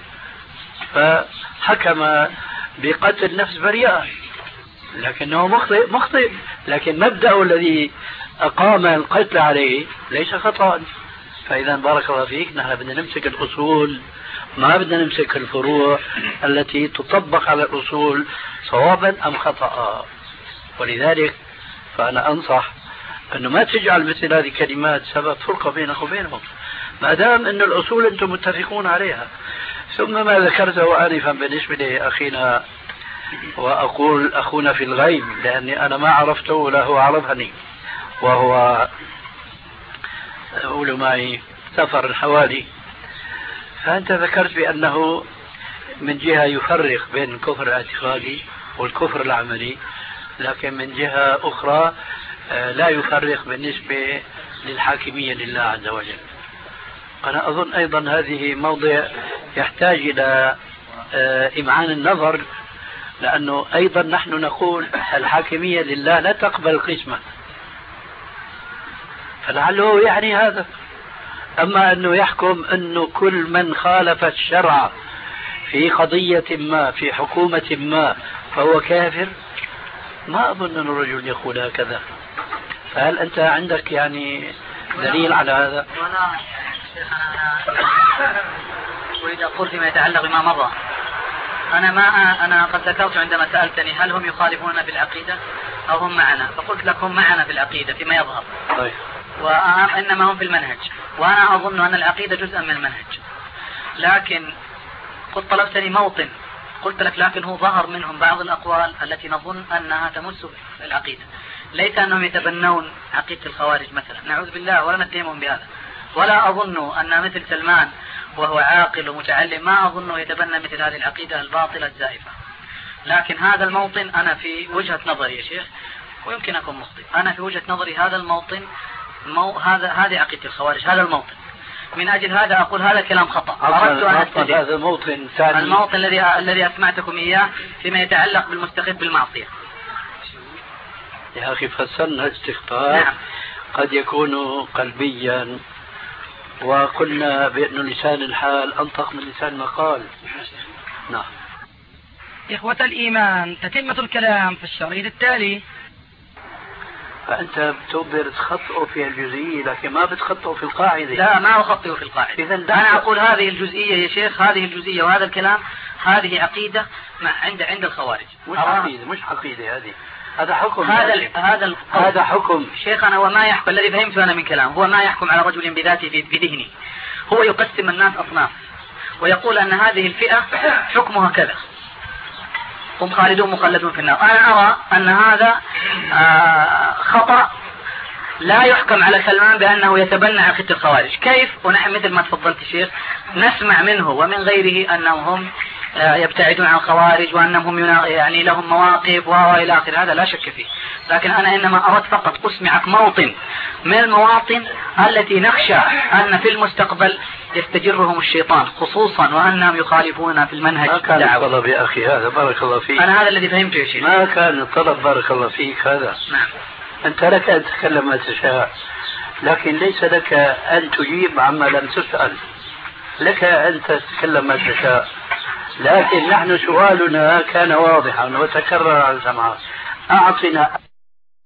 فحكم بقتل نفس بريئة، لكنه مخطئ مخطئ لكن مبدأه الذي أقام القتل عليه ليس خطأ. فإذا بارك الله فيك نحن بدنا نمسك الأصول، ما بدنا نمسك الفروع التي تطبق على الأصول صوابا أم خطأ. ولذلك فأنا أنصح أنه ما تجعل مثل هذه الكلمات سبب فرقة بينك وبينهم، ما دام أن الأصول أنتم متفقون عليها. ثم ما ذكرته آنفا بالنسبة لأخينا، وأقول أخونا في الغيب لأني أنا ما عرفته ولا هو عرفني، وهو أقول معي سفر الحوالي، ف فأنت ذكرت بأنه من جهة يفرق بين الكفر الاعتقادي والكفر العملي، لكن من جهة أخرى لا يفرق بالنسبة للحاكمية لله عز وجل. أنا أظن أيضا هذه موضع يحتاج إلى إمعان النظر، لأنه أيضا نحن نقول الحاكمية لله لا تقبل القسمة، فلعله يعني هذا. أما أنه يحكم أنه كل من خالف الشرع في قضية ما في حكومة ما فهو كافر، ما أظن أن الرجل يقول هكذا. فهل أنت عندك يعني دليل على هذا؟ وأنا أريد أقول فيما يتعلق بما مضى. أنا ما أنا قد ذكرت عندما سألتني هل هم يخالفوننا في العقيدة أو هم معنا، فقلت لك هم معنا في العقيدة فيما يظهر، طيب. وإنما هم في المنهج، وأنا أظن أن العقيدة جزءا من المنهج. لكن قد طلبتني موطن، قلت لك لكن هو ظهر منهم بعض الأقوال التي نظن أنها تمس العقيدة، ليس أنهم يتبنون عقيدة الخوارج مثلا، نعوذ بالله، ولا نتهمهم بهذا، ولا أظن أن مثل سلمان وهو عاقل ومتعلم ما أظنه يتبنى مثل هذه العقيدة الباطلة الزائفة. لكن هذا الموطن أنا في وجهة نظري يا شيخ، ويمكن أكون مخطئ، أنا في وجهة نظري هذا الموطن مو هذا هذه عقيدة الخوارج، هذا الموطن. من أجل هذا أقول هذا الكلام خطأ. أردت أن أستدل هذا الموطن ثاني، الموطن الذي الذي أسمعتكم إياه فيما يتعلق بالمستخف بالمعصية. يا أخي فسرنا الاستغفار نعم. قد يكون قلبيا، وقلنا بأن لسان الحال أنطق من لسان المقال. نعم. إخوة الإيمان، تتمة الكلام في الشريط التالي. فأنت بتقدر تخطئه في الجزئية لكن ما بتخطئه في القاعدة. لا، ما أخطئه في القاعدة. إذا أنا أقول هذه الجزئية يا شيخ، هذه الجزئية وهذا الكلام هذه عقيدة مع عند عند الخوارج. مش عقيدة، مش عقيدة هذه، هذا حكم. هذا ال هذا هذا حكم شيخنا، وما يحكم الذي فهمته أنا من كلام هو ما يحكم على رجل بذاته في ذهنه، هو يقسم الناس أصناف ويقول أن هذه الفئة حكمها كذا، هم خالدون مخلدون في النار. أنا أرى أن هذا آه خطأ، لا يحكم على سلمان بأنه يتبنى عقيدة الخوارج. كيف؟ ونحن مثل ما تفضلت الشيخ نسمع منه ومن غيره أنهم هم آه يبتعدون عن الخوارج وأنهم يعني لهم مواقف وإلى آخر، هذا لا شك فيه. لكن أنا إنما أردت فقط أسمعك موطن من المواطن التي نخشى أن في المستقبل يستجرهم الشيطان، خصوصا وأنهم يخالفون في المنهج. ما كان الطلب يا أخي هذا، بارك الله فيك. أنا هذا الذي فهمته يا شيخ. ما كان الطلب بارك الله فيك هذا. نعم. أنت لك أن تتكلم ما تشاء، لكن ليس لك أن تجيب عما لم تسأل. لك أن تتكلم ما تشاء، لكن نحن سؤالنا كان واضحا وتكرر على السماع. أعطنا